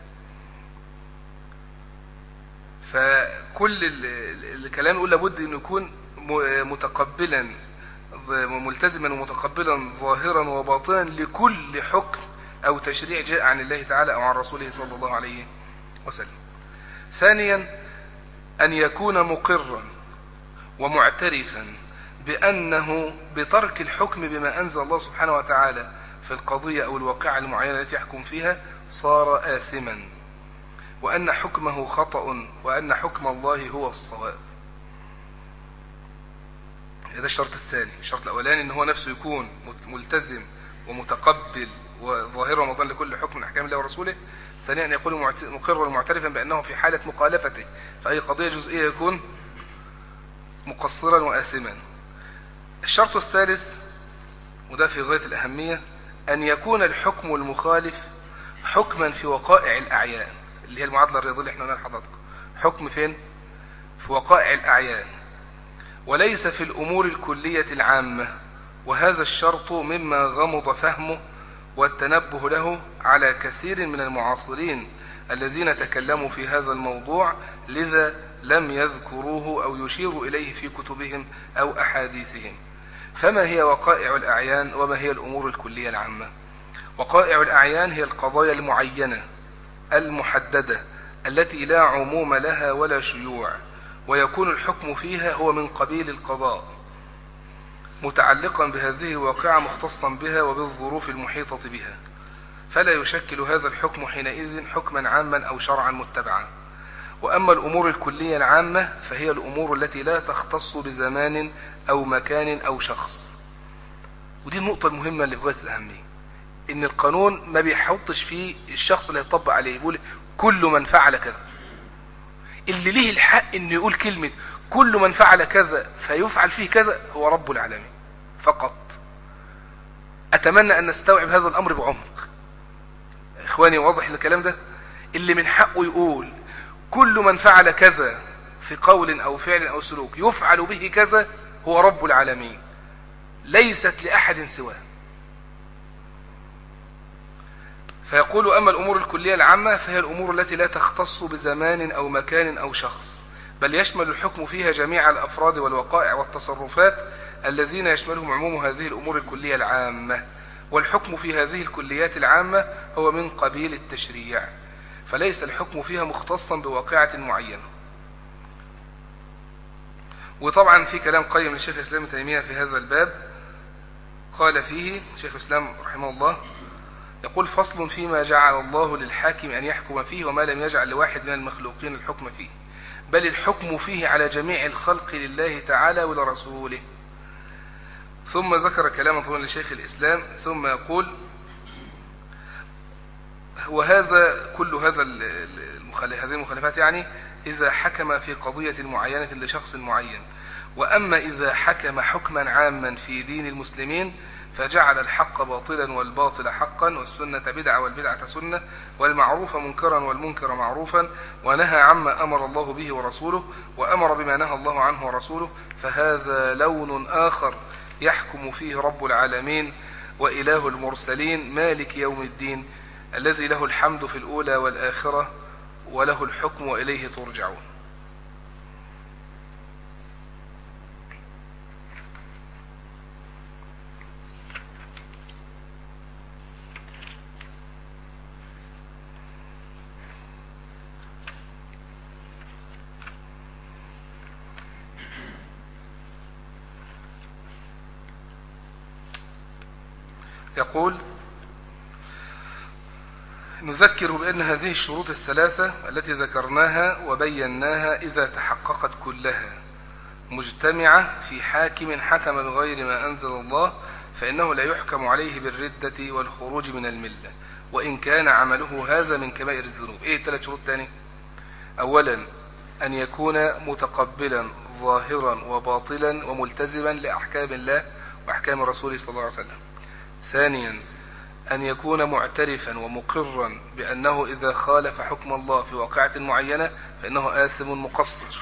S1: فكل الكلام يقول لابد انه يكون متقبلا ملتزما ومتقبلا ظاهرا وباطنا لكل حكم او تشريع جاء عن الله تعالى او عن رسوله صلى الله عليه وسلم. ثانيا ان يكون مقرا ومعترفا بانه بترك الحكم بما انزل الله سبحانه وتعالى في القضية او الواقعة المعينة التي يحكم فيها صار آثما، وأن حكمه خطأ، وأن حكم الله هو الصواب. هذا الشرط الثاني. الشرط الأولاني أن هو نفسه يكون ملتزم ومتقبل وظاهر ومضان لكل حكم من أحكام الله ورسوله. ثانيا أن يكون مقرا ومعترفا بأنه في حالة مخالفته في أي قضية جزئية يكون مقصرا وآثما. الشرط الثالث وده في غاية الأهمية أن يكون الحكم المخالف حكما في وقائع الأعيان، اللي هي المعادلة الرياضية اللي احنا قلنا لحضراتكم. حكم فين؟ في وقائع الأعيان، وليس في الأمور الكلية العامة. وهذا الشرط مما غمض فهمه والتنبه له على كثير من المعاصرين الذين تكلموا في هذا الموضوع، لذا لم يذكروه أو يشيروا إليه في كتبهم أو أحاديثهم. فما هي وقائع الأعيان وما هي الأمور الكلية العامة؟ وقائع الأعيان هي القضايا المعينة المحددة التي لا عموم لها ولا شيوع، ويكون الحكم فيها هو من قبيل القضاء، متعلقا بهذه الواقعة مختصا بها وبالظروف المحيطة بها، فلا يشكل هذا الحكم حينئذ حكما عاما أو شرعا متبعا. وأما الأمور الكلية العامة فهي الأمور التي لا تختص بزمان أو مكان أو شخص. ودي النقطة المهمة اللي بغاية الأهمية، إن القانون ما بيحطش فيه الشخص اللي يطبق عليه، يقول كل من فعل كذا. اللي ليه الحق إنه يقول كلمة كل من فعل كذا فيفعل فيه كذا هو رب العالمين فقط. أتمنى أن نستوعب هذا الأمر بعمق. إخواني واضح الكلام ده؟ اللي من حقه يقول كل من فعل كذا في قول أو فعل أو سلوك يفعل به كذا هو رب العالمين، ليست لأحد سواه. فيقول أما الأمور الكلية العامة فهي الأمور التي لا تختص بزمان أو مكان أو شخص، بل يشمل الحكم فيها جميع الأفراد والوقائع والتصرفات الذين يشملهم عموم هذه الأمور الكلية العامة. والحكم في هذه الكليات العامة هو من قبيل التشريع، فليس الحكم فيها مختصا بواقعة معينة. وطبعا في كلام قيم للشيخ الإسلام ابن تيمية في هذا الباب، قال فيه شيخ الإسلام رحمه الله، يقول فصل فيما جعل الله للحاكم أن يحكم فيه وما لم يجعل لواحد من المخلوقين الحكم فيه، بل الحكم فيه على جميع الخلق لله تعالى ولرسوله. ثم ذكر كلاما طويلا لشيخ الإسلام ثم يقول وهذا كل هذا هذه المخالفات يعني إذا حكم في قضية معينة لشخص معين. وأما إذا حكم حكما عاما في دين المسلمين فجعل الحق باطلا والباطل حقا والسنة بدعة والبدعة سنة والمعروف منكرا والمنكر معروفا، ونهى عما أمر الله به ورسوله وأمر بما نهى الله عنه ورسوله، فهذا لون آخر يحكم فيه رب العالمين وإله المرسلين مالك يوم الدين الذي له الحمد في الأولى والآخرة وله الحكم وإليه ترجعون. يقول: نذكر بأن هذه الشروط الثلاثة التي ذكرناها وبيناها إذا تحققت كلها مجتمعة في حاكم حكم بغير ما أنزل الله فإنه لا يحكم عليه بالردة والخروج من الملة وإن كان عمله هذا من كبائر الذنوب. إيه ثلاث شروط تاني؟ أولا أن يكون متقبلا ظاهرا وباطلا وملتزما لأحكام الله وأحكام رسوله صلى الله عليه وسلم. ثانيا أن يكون معترفا ومقرا بأنه إذا خالف حكم الله في واقعة معينة فإنه آثم مقصر.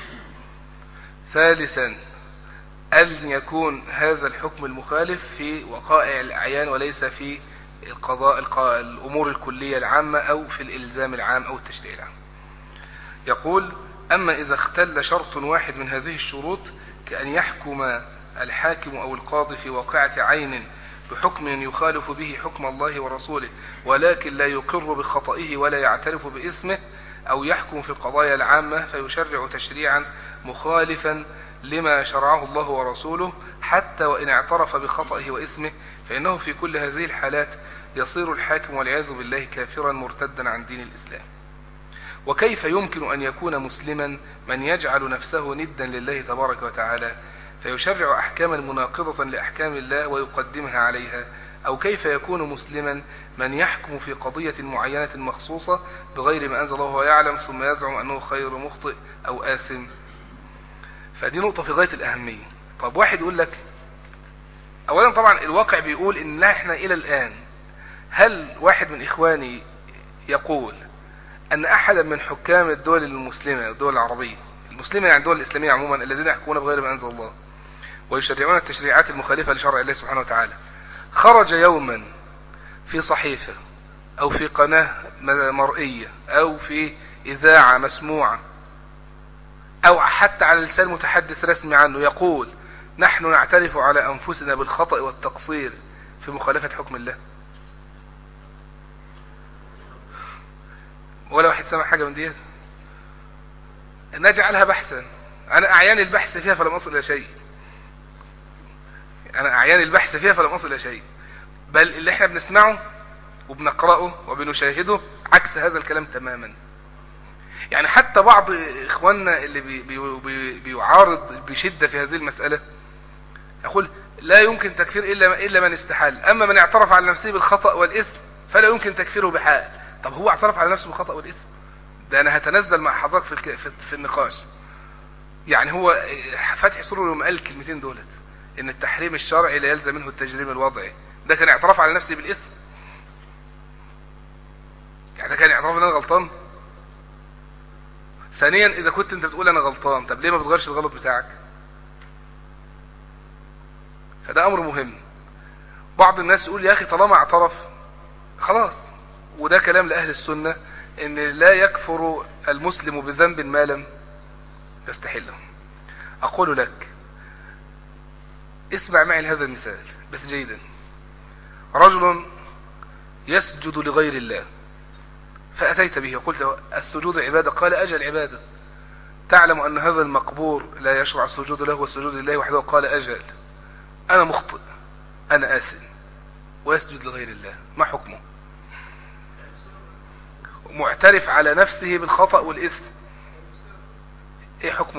S1: ثالثا أن يكون هذا الحكم المخالف في وقائع الأعيان وليس في القضاء الأمور الكلية العامة أو في الإلزام العام أو التشريع العام. يقول: أما إذا اختل شرط واحد من هذه الشروط كأن يحكم الحاكم أو القاضي في واقعة عين بحكم يخالف به حكم الله ورسوله ولكن لا يقر بخطئه ولا يعترف بإثمه، أو يحكم في القضايا العامة فيشرع تشريعا مخالفا لما شرعه الله ورسوله حتى وإن اعترف بخطئه وإثمه، فإنه في كل هذه الحالات يصير الحاكم والعياذ بالله كافرا مرتدا عن دين الإسلام. وكيف يمكن أن يكون مسلما من يجعل نفسه ندا لله تبارك وتعالى فيشرع أحكاما مناقضة لأحكام الله ويقدمها عليها؟ أو كيف يكون مسلما من يحكم في قضية معينة مخصوصة بغير ما أنزل الله ويعلم ثم يزعم أنه خير مخطئ أو آثم؟ فدي نقطة في غاية الأهمية. طب واحد يقول لك أولا طبعا الواقع بيقول إن احنا إلى الآن هل واحد من إخواني يقول أن أحدا من حكام الدول المسلمة الدول العربية المسلمة يعني الدول الإسلامية عموما الذين يحكمون بغير ما أنزل الله ويشرعون التشريعات المخالفة لشرع الله سبحانه وتعالى خرج يوما في صحيفة أو في قناة مرئية أو في إذاعة مسموعة أو حتى على لسان متحدث رسمي عنه يقول نحن نعترف على أنفسنا بالخطأ والتقصير في مخالفة حكم الله؟ ولا واحد سمع حاجة من ديت؟ نجعلها بحثا. أنا أعيان البحث فيها فلم أصل إلى شيء. أنا أعيان البحث فيها فلم أصل إلى شيء. بل اللي احنا بنسمعه وبنقرأه وبنشاهده عكس هذا الكلام تماما. يعني حتى بعض إخواننا اللي بي بي بي بيعارض بشدة في هذه المسألة يقول لا يمكن تكفير إلا إلا من استحال، أما من اعترف على نفسه بالخطأ والإثم فلا يمكن تكفيره بحال. طب هو اعترف على نفسه بالخطأ والإثم؟ ده أنا هتنزل مع حضرتك في في, في النقاش. يعني هو فتحي سرور يوم قال الكلمتين دولت إن التحريم الشرعي لا يلزم منه التجريم الوضعي، ده كان اعتراف على نفسه بالإثم؟ يعني ده كان اعتراف إن أنا غلطان؟ ثانيا إذا كنت أنت بتقول أنا غلطان طب ليه ما بتغيرش الغلط بتاعك؟ فده أمر مهم. بعض الناس يقول يا أخي طالما اعترف خلاص، وده كلام لأهل السنة إن لا يكفر المسلم بذنب ما لم يستحله. أقول لك اسمع معي لهذا المثال بس جيدا. رجل يسجد لغير الله فأتيت به وقلت السجود عبادة، قال أجل عبادة، تعلم أن هذا المقبور لا يشرع السجود له والسجود لله وحده، قال أجل، أنا مخطئ أنا آثم ويسجد لغير الله، ما حكمه؟ معترف على نفسه بالخطأ والإثم، إيه حكمه؟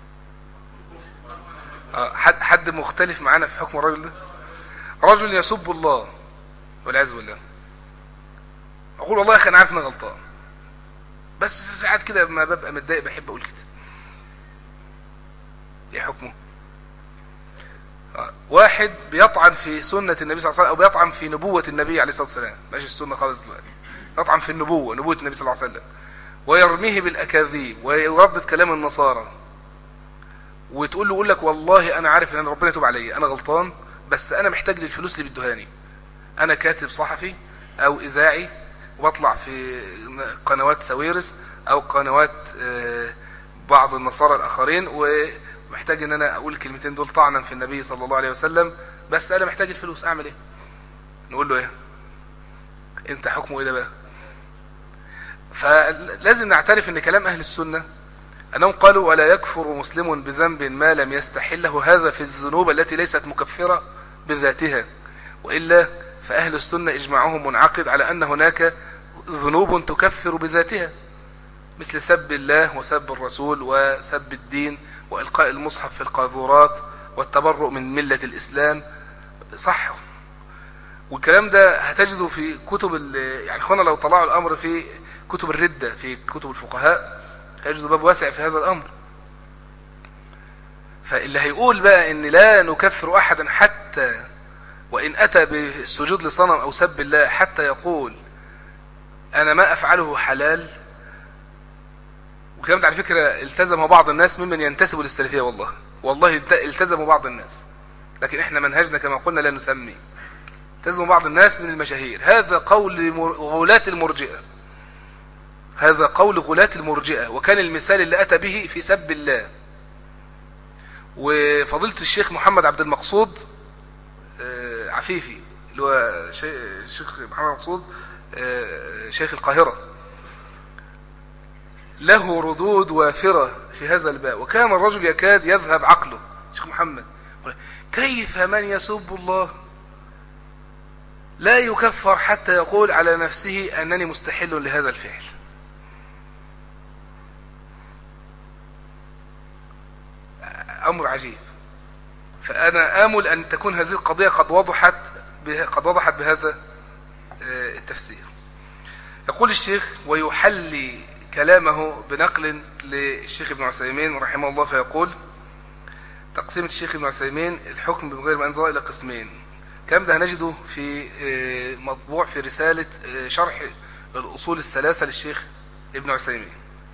S1: حد حد مختلف معنا في حكم الرجل ده؟ رجل يسب الله والعياذ بالله، أقول والله يا أخي أنا عارف إن أنا غلطان بس ساعات كده ما ببقى متضايق بحب أقول كده، إيه حكمه؟ واحد بيطعن في سنة النبي صلى الله عليه وسلم أو بيطعن في نبوة النبي عليه الصلاة والسلام، ماشي السنة خالص دلوقتي، يطعن في النبوة نبوة النبي صلى الله عليه وسلم ويرميه بالأكاذيب ويردد كلام النصارى، وتقول له يقول لك والله أنا عارف إن ربنا يتوب علي أنا غلطان بس أنا محتاج للفلوس اللي بيدوهاني، أنا كاتب صحفي أو إذاعي واطلع في قنوات سويرس أو قنوات بعض النصارى الآخرين ومحتاج إن أنا أقول الكلمتين دول طعنا في النبي صلى الله عليه وسلم بس أنا محتاج الفلوس، أعمل إيه؟ نقول له إيه؟ أنت حكمه إيه ده بقى؟ فلازم نعترف إن كلام أهل السنة أنهم قالوا ولا يكفر مسلم بذنب ما لم يستحله، هذا في الذنوب التي ليست مكفرة بذاتها، وإلا فأهل السنة إجماعهم منعقد على أن هناك ذنوب تكفر بذاتها، مثل سب الله وسب الرسول وسب الدين وإلقاء المصحف في القاذورات والتبرؤ من ملة الإسلام، صح. والكلام ده هتجده في كتب، يعني اخوانا لو طلعوا الأمر في كتب الردة في كتب الفقهاء هيجدوا باب واسع في هذا الأمر. فاللي هيقول بقى إن لا نكفر أحدا حتى وإن أتى بالسجود لصنم أو سب الله حتى يقول أنا ما أفعله حلال، وكلام ده على فكرة التزم بعض الناس ممن ينتسبوا للسلفية، والله والله التزموا بعض الناس، لكن احنا منهجنا كما قلنا لا نسمي. التزموا بعض الناس من المشاهير، هذا قول غلاة المرجئة، هذا قول غلاة المرجئة، وكان المثال اللي أتى به في سب الله. وفضيلة الشيخ محمد عبد المقصود عفيفي اللي هو الشيخ محمد مقصود شيخ القاهرة له ردود وافرة في هذا الباب، وكان الرجل يكاد يذهب عقله. شيخ محمد كيف من يسب الله لا يكفر حتى يقول على نفسه أنني مستحل لهذا الفعل؟ أمر عجيب. فأنا آمل أن تكون هذه القضية قد وضحت قد وضحت بهذا التفسير. يقول الشيخ ويحلي كلامه بنقل للشيخ ابن عثيمين رحمه الله، فيقول تقسيم الشيخ ابن عثيمين الحكم بغير ما أنزل الله إلى قسمين. الكلام ده هنجده في مطبوع في رسالة شرح الأصول الثلاثة للشيخ ابن عثيمين.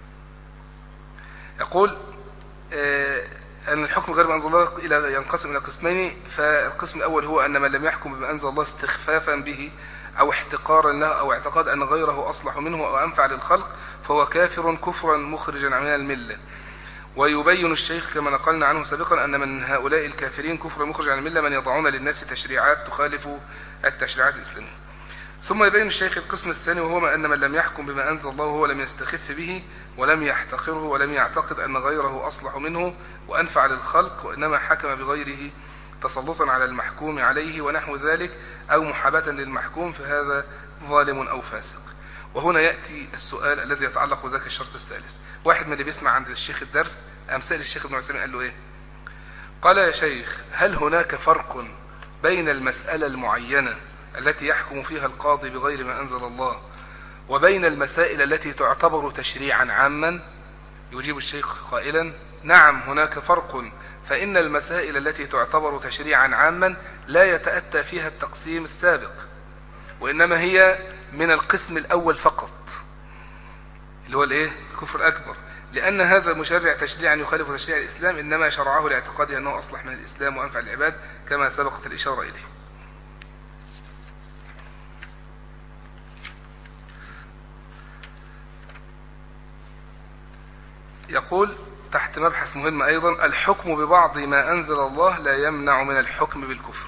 S1: يقول أن الحكم غير ما أنزل الله إلى ينقسم إلى قسمين. فالقسم الأول هو أن من لم يحكم بما أنزل الله استخفافا به أو احتقارا له أو اعتقاد أن غيره أصلح منه أو أنفع للخلق فهو كافر كفرا مخرجا من الملة. ويبين الشيخ كما نقلنا عنه سابقا أن من هؤلاء الكافرين كفرا مخرجا عن الملة من يضعون للناس تشريعات تخالف التشريعات الإسلامية. ثم يبين الشيخ القسم الثاني وهو أن من لم يحكم بما أنزل الله وهو لم يستخف به ولم يحتقره ولم يعتقد أن غيره أصلح منه وأنفع للخلق، وإنما حكم بغيره تسلطا على المحكوم عليه ونحو ذلك أو محاباة للمحكوم، فهذا ظالم أو فاسق. وهنا يأتي السؤال الذي يتعلق بذلك الشرط الثالث. واحد من اللي بيسمع عند الشيخ الدرس أمثال الشيخ ابن عثيمين قال له إيه؟ قال يا شيخ هل هناك فرق بين المسألة المعينة التي يحكم فيها القاضي بغير ما أنزل الله وبين المسائل التي تعتبر تشريعا عاما؟ يجيب الشيخ قائلا نعم هناك فرق، فإن المسائل التي تعتبر تشريعا عاما لا يتأتى فيها التقسيم السابق، وإنما هي من القسم الأول فقط اللي هو الإيه؟ الكفر الأكبر، لأن هذا المشرع تشريعا يخالف تشريع الإسلام إنما شرعه لاعتقاده أنه أصلح من الإسلام وأنفع للعباد كما سبقت الإشارة إليه. يقول تحت مبحث مهم أيضا الحكم ببعض ما أنزل الله لا يمنع من الحكم بالكفر،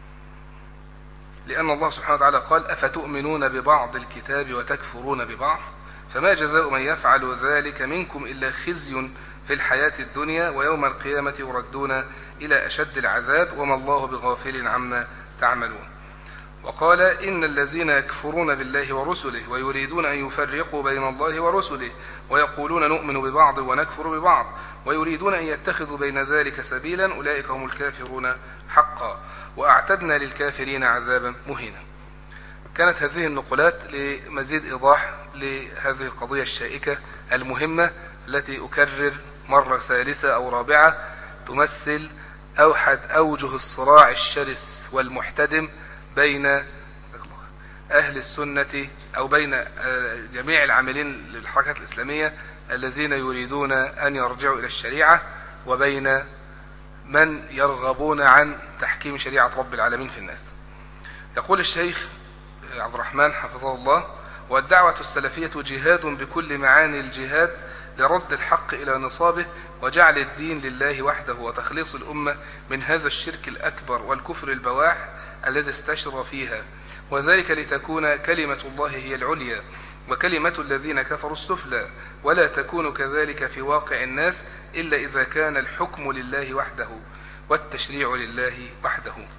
S1: لأن الله سبحانه وتعالى قال أفتؤمنون ببعض الكتاب وتكفرون ببعض فما جزاء من يفعل ذلك منكم إلا خزي في الحياة الدنيا ويوم القيامة يردون إلى أشد العذاب وما الله بغافل عما تعملون. وقال إن الذين يكفرون بالله ورسله ويريدون أن يفرقوا بين الله ورسله ويقولون نؤمن ببعض ونكفر ببعض ويريدون أن يتخذوا بين ذلك سبيلا أولئك هم الكافرون حقا وأعتدنا للكافرين عذابا مهينا. كانت هذه النقلات لمزيد إيضاح لهذه القضية الشائكة المهمة التي أكرر مرة ثالثة أو رابعة تمثل أوحد أوجه الصراع الشرس والمحتدم بين أهل السنة أو بين جميع العاملين للحركات الإسلامية الذين يريدون أن يرجعوا إلى الشريعة وبين من يرغبون عن تحكيم شريعة رب العالمين في الناس. يقول الشيخ عبد الرحمن حفظه الله والدعوة السلفية جهاد بكل معاني الجهاد لرد الحق إلى نصابه وجعل الدين لله وحده وتخليص الأمة من هذا الشرك الأكبر والكفر البواح الذي استشرى فيها، وذلك لتكون كلمة الله هي العليا وكلمة الذين كفروا السفلى، ولا تكون كذلك في واقع الناس إلا إذا كان الحكم لله وحده والتشريع لله وحده.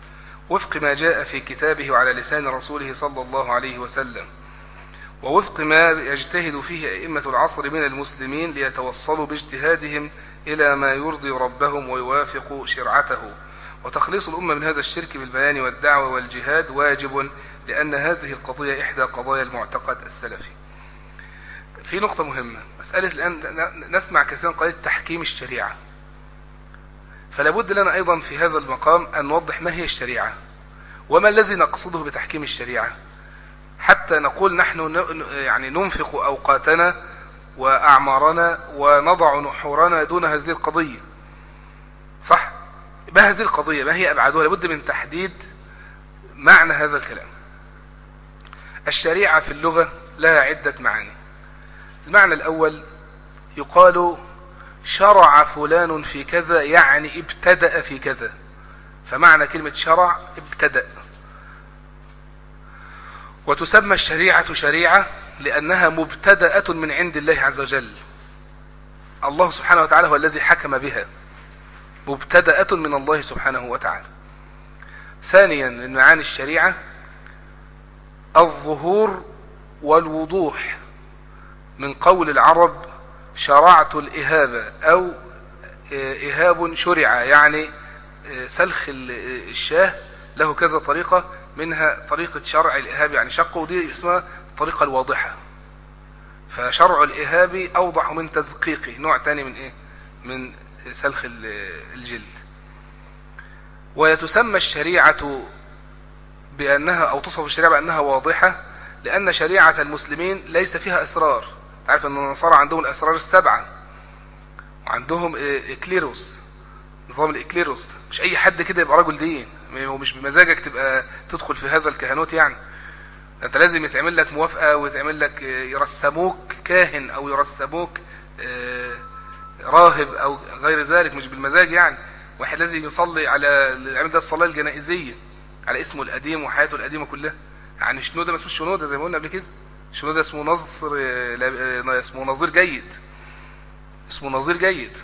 S1: وفق ما جاء في كتابه وعلى لسان رسوله صلى الله عليه وسلم، ووفق ما يجتهد فيه أئمة العصر من المسلمين ليتوصلوا باجتهادهم إلى ما يرضي ربهم ويوافق شرعته. وتخليص الأمة من هذا الشرك بالبيان والدعوة والجهاد واجب، لأن هذه القضية إحدى قضايا المعتقد السلفي. في نقطة مهمة، مسألة الآن نسمع كثيرا قضية تحكيم الشريعة، فلا بد لنا أيضا في هذا المقام أن نوضح ما هي الشريعة وما الذي نقصده بتحكيم الشريعة، حتى نقول نحن يعني ننفق أوقاتنا وأعمارنا ونضع نحورنا دون هذه القضية. صح؟ ما هذه القضية؟ ما هي أبعادها؟ لابد من تحديد معنى هذا الكلام. الشريعة في اللغة لها عدة معاني. المعنى الأول يقال شرع فلان في كذا، يعني ابتدأ في كذا، فمعنى كلمة شرع ابتدأ. وتسمى الشريعة شريعة لأنها مبتدأة من عند الله عز وجل، الله سبحانه وتعالى هو الذي حكم بها، مبتدأة من الله سبحانه وتعالى. ثانيا من معاني الشريعة الظهور والوضوح، من قول العرب شرعت الإهابة أو إهاب شرع، يعني سلخ الشاه له كذا طريقة، منها طريقة شرع الإهاب يعني شقه، ودي اسمها الطريقة الواضحة. فشرع الإهاب أوضح من تزقيقه، نوع تاني من إيه؟ من سلخ الجلد. وتسمى الشريعة بأنها أو تصف الشريعة بأنها واضحة لأن شريعة المسلمين ليس فيها أسرار. تعرف أن النصارى عندهم الأسرار السبعة، وعندهم إكليروس، نظام الإكليروس، مش أي حد كده يبقى رجل دين، ومش بمزاجك تبقى تدخل في هذا الكهنوت، يعني أنت لازم يتعمل لك موافقة ويتعمل لك يرسموك كاهن أو يرسموك راهب أو غير ذلك، مش بالمزاج. يعني واحد لازم يصلي على يعمل ده الصلاة الجنائزية على اسمه القديم وحياته القديمة كلها. يعني شنودة ما اسمه شنودة زي ما قلنا قبل كده، شنودة اسمه نصر، اسمه نظير جيد، اسمه نظير جيد.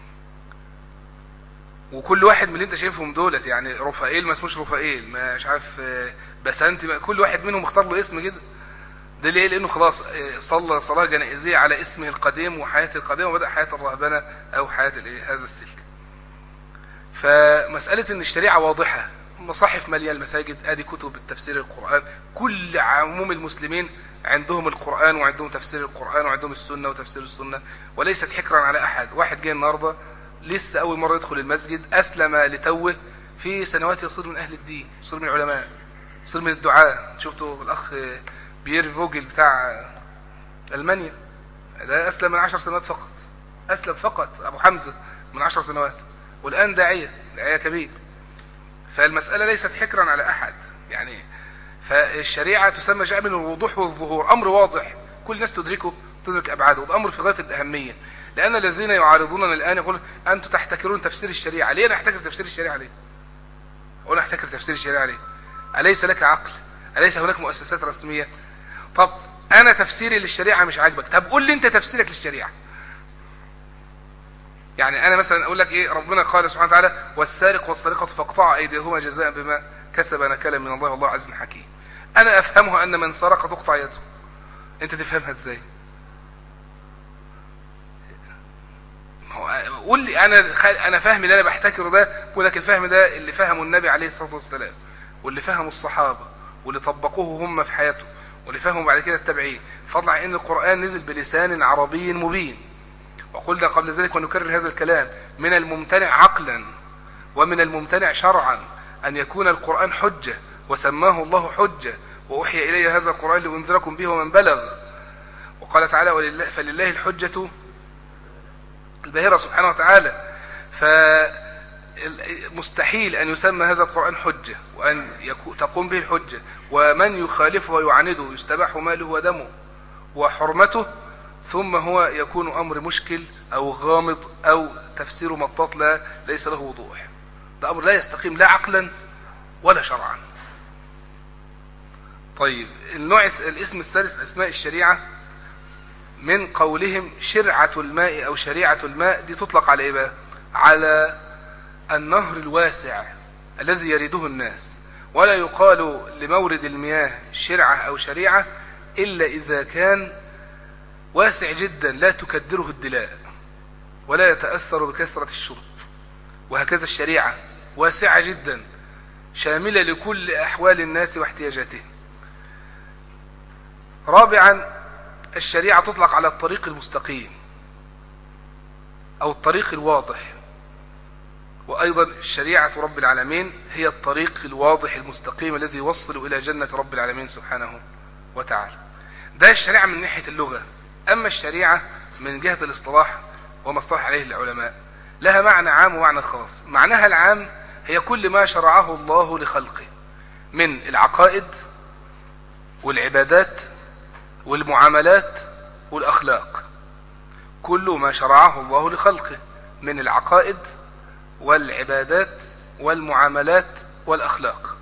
S1: وكل واحد من اللي انت شايفهم دولت، يعني رفائيل ما اسموش رفائيل، مش عارف بسنتي، كل واحد منهم اختار له اسم كده. ده ليه؟ لانه خلاص صلى صلاة جنائزية على اسمه القديم وحياته القديمة، وبدأ حياة الرهبنة او حياة هذا السلك. فمسألة ان الشريعة واضحة، مصاحف مالية المساجد، ادي كتب التفسير القرآن، كل عموم المسلمين عندهم القرآن وعندهم تفسير القرآن وعندهم السنة وتفسير السنة، وليست حكرا على أحد. واحد جاي النهاردة لسه أول مرة يدخل المسجد، أسلم لتوه، في سنوات يصير من أهل الدين، يصير من العلماء، يصير من الدعاء. شفتوا الأخ بيير فوجل بتاع ألمانيا، ده أسلم من عشر سنوات فقط، أسلم فقط أبو حمزة من عشر سنوات، والآن داعية داعية كبير. فالمسألة ليست حكرا على أحد يعني. فالشريعة تسمى شيء من الوضوح والظهور، أمر واضح كل الناس تدركه، تدرك أبعاده، وأمر في غاية الأهمية. لأن الذين يعارضوننا الآن يقولون أنتم تحتكرون تفسير الشريعة. ليه نحتكر تفسير الشريعة؟ ليه؟ أقول نحتكر تفسير الشريعة ليه؟ أليس لك عقل؟ أليس هناك مؤسسات رسمية؟ طب أنا تفسيري للشريعة مش عاجبك، طب قول لي أنت تفسيرك للشريعة. يعني أنا مثلا أقول لك إيه، ربنا قال سبحانه وتعالى والسارق والسارقة فاقطعوا أيديهما جزاء بما كسب نكالا من الله والله عزيز حكيم. أنا أفهمها أن من سرق تقطع يده، أنت تفهمها إزاي؟ قول لي. أنا أنا فاهم اللي أنا بحتكره ده، بقول لك الفهم ده اللي فهمه النبي عليه الصلاة والسلام، واللي فهمه الصحابة، واللي طبقوه هم في حياته، واللي فهموا بعد كده التابعين، فضلا عن أن القرآن نزل بلسان عربي مبين. وقلنا قبل ذلك ونكرر هذا الكلام، من الممتنع عقلا ومن الممتنع شرعا أن يكون القرآن حجة، وسماه الله حجة، وأوحي إلي هذا القرآن لأنذركم به ومن بلغ. وقال تعالى ولله فلله الحجة الباهرة سبحانه وتعالى. فمستحيل أن يسمى هذا القرآن حجة وأن تقوم به الحجة، ومن يخالفه ويعنده يستباح ماله ودمه وحرمته، ثم هو يكون أمر مشكل أو غامض أو تفسير مطاط لا ليس له وضوح. ده أمر لا يستقيم لا عقلا ولا شرعا. طيب النوع الاسم الثالث أسماء الشريعة، من قولهم شرعة الماء أو شريعة الماء، دي تطلق على إيه بقى؟ على النهر الواسع الذي يريده الناس. ولا يقال لمورد المياه شرعة أو شريعة إلا إذا كان واسع جدا لا تكدره الدلاء ولا يتأثر بكثرة الشرب. وهكذا الشريعة واسعة جدا شاملة لكل أحوال الناس واحتياجاتهم. رابعا، الشريعة تطلق على الطريق المستقيم أو الطريق الواضح، وأيضا شريعة رب العالمين هي الطريق الواضح المستقيم الذي يوصل إلى جنة رب العالمين سبحانه وتعالى. ده الشريعة من ناحية اللغة. أما الشريعة من جهة الاصطلاح وما اصطلح عليه العلماء لها معنى عام ومعنى خاص. معناها العام هي كل ما شرعه الله لخلقه من العقائد والعبادات والمعاملات والأخلاق، كل ما شرعه الله لخلقه من العقائد والعبادات والمعاملات والأخلاق.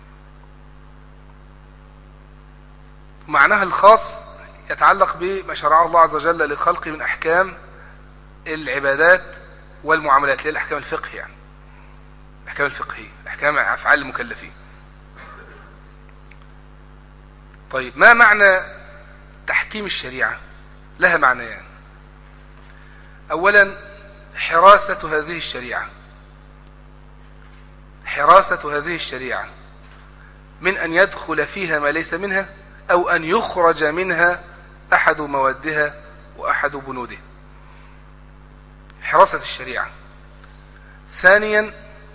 S1: معناها الخاص يتعلق بما شرعه الله عز وجل لخلقه من أحكام العبادات والمعاملات، اللي هي الأحكام الفقه، يعني الأحكام الفقهية، أحكام أفعال المكلفين. طيب، ما معنى تحكيم الشريعة؟ لها معنيان. يعني. أولا، حراسة هذه الشريعة، حراسة هذه الشريعة من أن يدخل فيها ما ليس منها أو أن يخرج منها أحد موادها وأحد بنودها، حراسة الشريعة. ثانيا،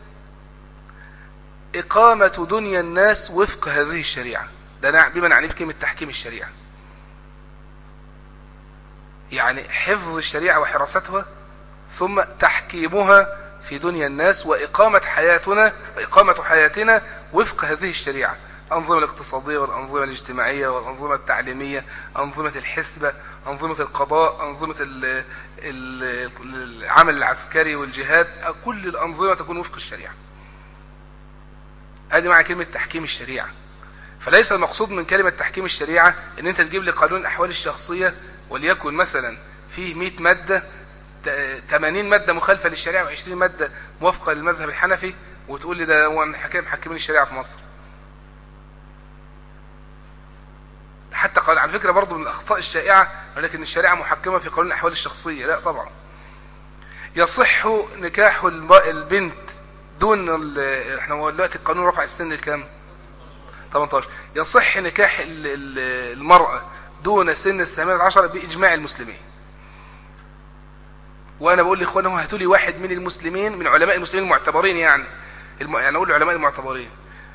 S1: إقامة دنيا الناس وفق هذه الشريعة، ده بما نعني بكلمة تحكيم الشريعة، يعني حفظ الشريعة وحراستها ثم تحكيمها في دنيا الناس وإقامة حياتنا وإقامة حياتنا وفق هذه الشريعة، الأنظمة الاقتصادية والأنظمة الاجتماعية والأنظمة التعليمية، أنظمة الحسبة، أنظمة القضاء، أنظمة العمل العسكري والجهاد، كل الأنظمة تكون وفق الشريعة. هذه معنى كلمة تحكيم الشريعة. فليس المقصود من كلمة تحكيم الشريعة ان انت تجيب لي قانون الأحوال الشخصية وليكن مثلا فيه مئة مادة، ثمانين مادة مخالفة للشريعة وعشرين مادة موافقة للمذهب الحنفي، وتقول لي ده هو حكام محكمين الشريعة في مصر. حتى قال على فكرة برضو من الأخطاء الشائعة ولكن الشريعة محكمة في قانون الأحوال الشخصية. لا طبعا. يصح نكاح البنت دون احنا دلوقتي القانون رفع السن الكام؟ ثمانية عشر. يصح نكاح المرأة دون سن الثامنة عشر بإجماع المسلمين. وأنا بقول لإخوانه هاتوا لي واحد من المسلمين من علماء المسلمين المعتبرين، يعني الم... يعني أقول العلماء المعتبرين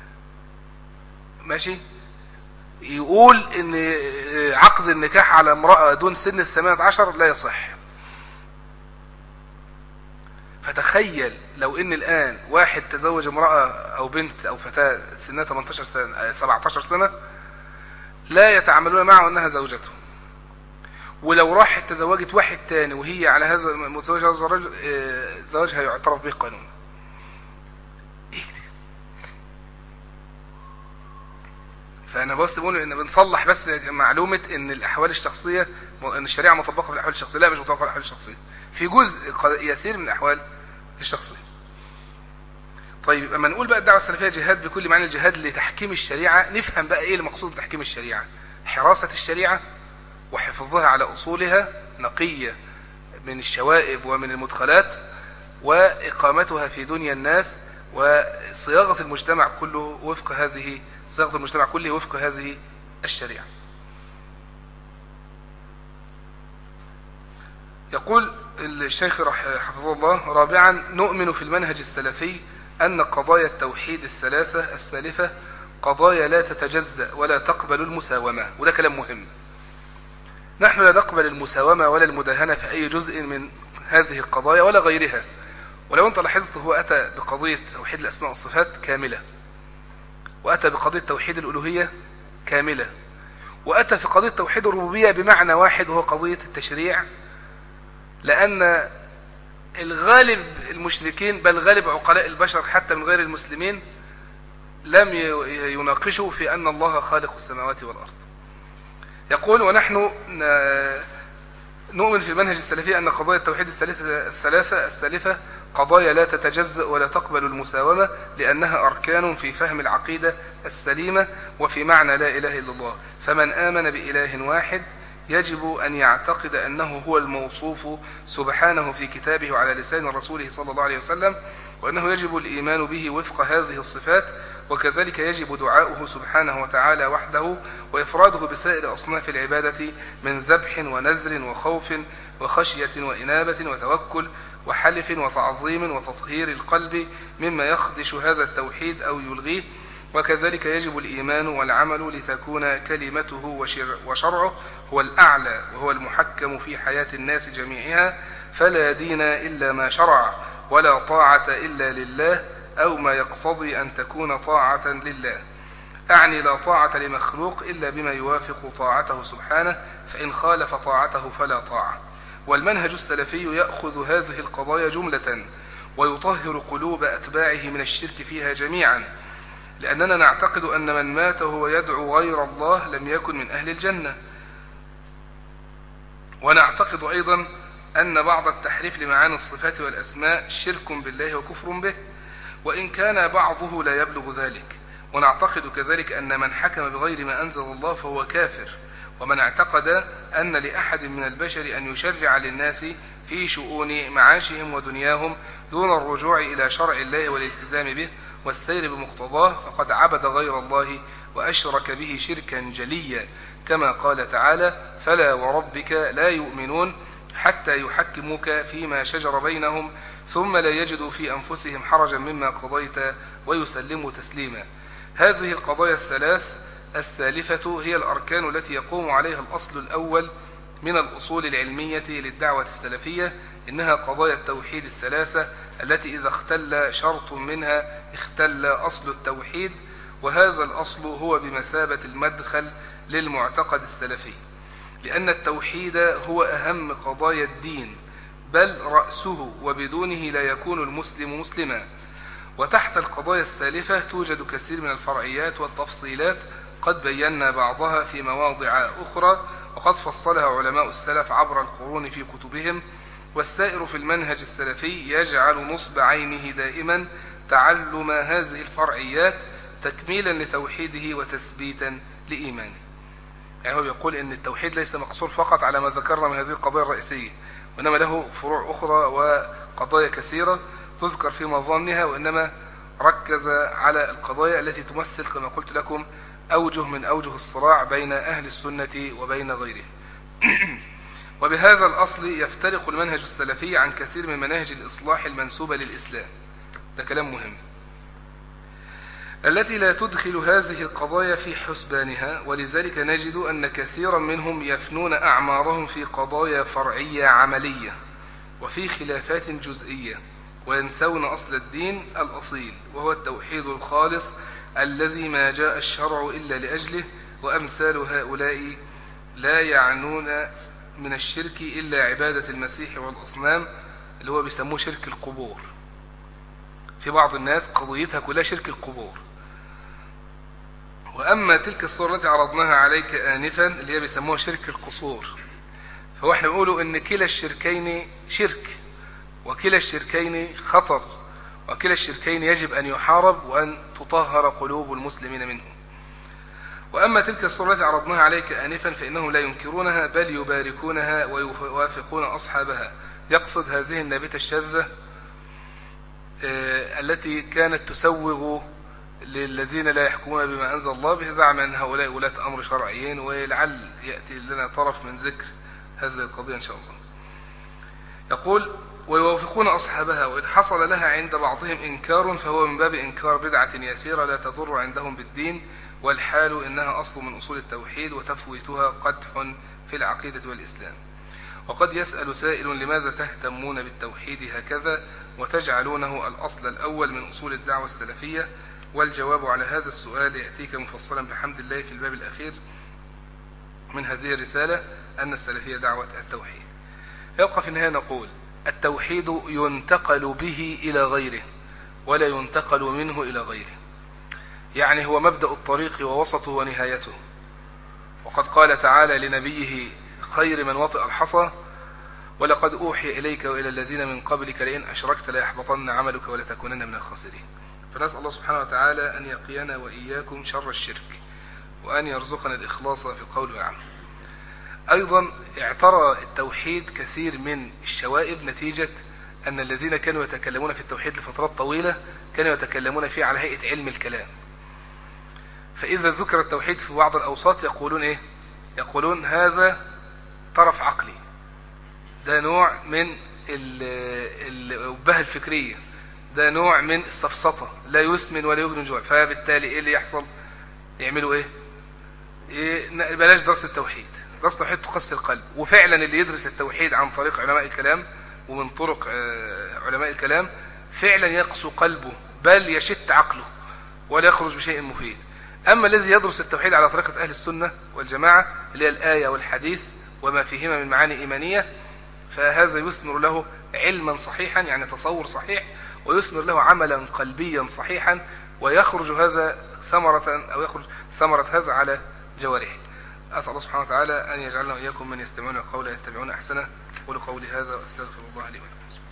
S1: ماشي يقول إن عقد النكاح على امرأة دون سن الثامنة عشر لا يصح. فتخيل لو ان الان واحد تزوج امرأة او بنت او فتاة سنها ثمانية عشر سنة سبعة عشر سنة لا يتعاملون معه انها زوجته، ولو راحت تزوجت واحد تاني وهي على هذا متزوج هذا الرجل زواجها يعترف به قانونا. ايه كده؟ فانا بس بقول ان بنصلح بس معلومة ان الاحوال الشخصية ان الشريعة مطبقة في الاحوال الشخصية. لا، مش مطبقة في الاحوال الشخصية، في جزء يسير من الاحوال الشخصية. طيب، اما نقول بقى الدعوة السلفية جهاد بكل معنى الجهاد لتحكيم الشريعة، نفهم بقى ايه المقصود بتحكيم الشريعة. حراسة الشريعة وحفظها على اصولها نقية من الشوائب ومن المدخلات، واقامتها في دنيا الناس، وصياغة المجتمع كله وفق هذه صياغة المجتمع كله وفق هذه الشريعة. يقول الشيخ حفظه الله: رابعا، نؤمن في المنهج السلفي أن قضايا التوحيد الثلاثة السالفة قضايا لا تتجزأ ولا تقبل المساومة. وده كلام مهم. نحن لا نقبل المساومة ولا المداهنة في أي جزء من هذه القضايا ولا غيرها. ولو أنت لاحظت هو أتى بقضية توحيد الأسماء والصفات كاملة، وأتى بقضية توحيد الألوهية كاملة، وأتى في قضية توحيد الربوبية بمعنى واحد وهو قضية التشريع، لأن الغالب المشركين بل غالب عقلاء البشر حتى من غير المسلمين لم يناقشوا في أن الله خالق السماوات والأرض. يقول: ونحن نؤمن في المنهج السلفي أن قضايا التوحيد الثلاثة السالفة قضايا لا تتجزأ ولا تقبل المساومة، لأنها أركان في فهم العقيدة السليمة وفي معنى لا إله إلا الله. فمن آمن بإله واحد يجب أن يعتقد أنه هو الموصوف سبحانه في كتابه وعلى لسان رسوله صلى الله عليه وسلم، وأنه يجب الإيمان به وفق هذه الصفات، وكذلك يجب دعاؤه سبحانه وتعالى وحده وإفراده بسائر أصناف العبادة من ذبح ونذر وخوف وخشية وإنابة وتوكل وحلف وتعظيم وتطهير القلب مما يخدش هذا التوحيد أو يلغيه. وكذلك يجب الإيمان والعمل لتكون كلمته وشرعه هو الأعلى وهو المحكم في حياة الناس جميعها، فلا دين إلا ما شرع، ولا طاعة إلا لله، أو ما يقتضي أن تكون طاعة لله. أعني لا طاعة لمخلوق إلا بما يوافق طاعته سبحانه، فإن خالف طاعته فلا طاعة. والمنهج السلفي يأخذ هذه القضايا جملة ويطهر قلوب أتباعه من الشرك فيها جميعا، لأننا نعتقد أن من مات وهو يدعو غير الله لم يكن من أهل الجنة. ونعتقد أيضا أن بعض التحريف لمعاني الصفات والأسماء شرك بالله وكفر به، وإن كان بعضه لا يبلغ ذلك. ونعتقد كذلك أن من حكم بغير ما أنزل الله فهو كافر، ومن اعتقد أن لأحد من البشر أن يشرع للناس في شؤون معاشهم ودنياهم دون الرجوع إلى شرع الله والالتزام به والسير بمقتضاه فقد عبد غير الله وأشرك به شركا جليا، كما قال تعالى: فلا وربك لا يؤمنون حتى يحكموك فيما شجر بينهم ثم لا يجدوا في أنفسهم حرجا مما قضيت ويسلموا تسليما. هذه القضايا الثلاث السالفة هي الأركان التي يقوم عليها الأصل الأول من الأصول العلمية للدعوة السلفية، إنها قضايا التوحيد الثلاثة التي إذا اختل شرط منها اختل أصل التوحيد، وهذا الأصل هو بمثابة المدخل للمعتقد السلفي، لأن التوحيد هو أهم قضايا الدين بل رأسه، وبدونه لا يكون المسلم مسلما. وتحت القضايا السالفة توجد كثير من الفرعيات والتفصيلات قد بينا بعضها في مواضع أخرى، وقد فصلها علماء السلف عبر القرون في كتبهم. والسائر في المنهج السلفي يجعل نصب عينه دائما تعلم هذه الفرعيات تكميلا لتوحيده وتثبيتا لإيمانه. يعني هو يقول إن التوحيد ليس مقصور فقط على ما ذكرنا من هذه القضايا الرئيسية، وإنما له فروع أخرى وقضايا كثيرة تذكر في مظانها، وإنما ركز على القضايا التي تمثل كما قلت لكم أوجه من أوجه الصراع بين أهل السنة وبين غيرهم. وبهذا الأصل يفترق المنهج السلفي عن كثير من مناهج الإصلاح المنسوبة للإسلام، ده كلام مهم، التي لا تدخل هذه القضايا في حسبانها. ولذلك نجد أن كثيرا منهم يفنون أعمارهم في قضايا فرعية عملية وفي خلافات جزئية، وينسون أصل الدين الأصيل وهو التوحيد الخالص الذي ما جاء الشرع إلا لأجله. وأمثال هؤلاء لا يعنون من الشرك إلا عبادة المسيح والأصنام اللي هو بيسموه شرك القبور. في بعض الناس قضيتها كلها شرك القبور. وأما تلك الصورة التي عرضناها عليك آنفا اللي هي بيسموها شرك القصور، فهو احنا بنقوله إن كلا الشركين شرك، وكلا الشركين خطر، وكلا الشركين يجب أن يحارب وأن تطهر قلوب المسلمين منه. وأما تلك الصورة التي عرضناها عليك آنفا فإنهم لا ينكرونها بل يباركونها ويوافقون أصحابها. يقصد هذه النابتة الشاذة التي كانت تسوغ للذين لا يحكمون بما أنزل الله به زعما أن هؤلاء ولاة أمر شرعيين، ولعل يأتي لنا طرف من ذكر هذه القضية إن شاء الله. يقول: ويوافقون أصحابها، وإن حصل لها عند بعضهم إنكار فهو من باب إنكار بدعة يسيرة لا تضر عندهم بالدين، والحال إنها أصل من أصول التوحيد وتفويتها قدح في العقيدة والإسلام. وقد يسأل سائل: لماذا تهتمون بالتوحيد هكذا وتجعلونه الأصل الأول من أصول الدعوة السلفية؟ والجواب على هذا السؤال يأتيك مفصلا بحمد الله في الباب الأخير من هذه الرسالة، أن السلفية دعوة التوحيد. يبقى في النهاية نقول: التوحيد ينتقل به إلى غيره ولا ينتقل منه إلى غيره، يعني هو مبدأ الطريق ووسطه ونهايته. وقد قال تعالى لنبيه خير من وطئ الحصى: ولقد أوحي إليك وإلى الذين من قبلك لئن أشركت ليحبطن عملك ولتكونن من الخاسرين. فنسأل الله سبحانه وتعالى أن يقينا وإياكم شر الشرك، وأن يرزقنا الإخلاص في القول والعمل. أيضا اعترى التوحيد كثير من الشوائب نتيجة أن الذين كانوا يتكلمون في التوحيد لفترات طويلة كانوا يتكلمون فيه على هيئة علم الكلام. فإذا ذكر التوحيد في بعض الأوساط يقولون إيه؟ يقولون هذا طرف عقلي، ده نوع من الأبهة الفكرية، ده نوع من السفسطة، لا يسمن ولا يغني جوع. فبالتالي إيه اللي يحصل؟ يعملوا إيه؟ إيه؟ بلاش درس التوحيد، درس التوحيد تقسي القلب. وفعلا اللي يدرس التوحيد عن طريق علماء الكلام ومن طرق علماء الكلام فعلا يقسو قلبه، بل يشت عقله ولا يخرج بشيء مفيد. أما الذي يدرس التوحيد على طريقة أهل السنة والجماعة اللي هي الآية والحديث وما فيهما من معاني إيمانية، فهذا يثمر له علما صحيحا، يعني تصور صحيح، ويثمر له عملا قلبيا صحيحا، ويخرج هذا ثمرة أو يخرج ثمرة هذا على جوارحه. أسأل الله سبحانه وتعالى أن يجعلنا وإياكم من يستمعون القول يتبعون أحسنه. قولوا قولي هذا وأستغفر الله لي ولكم.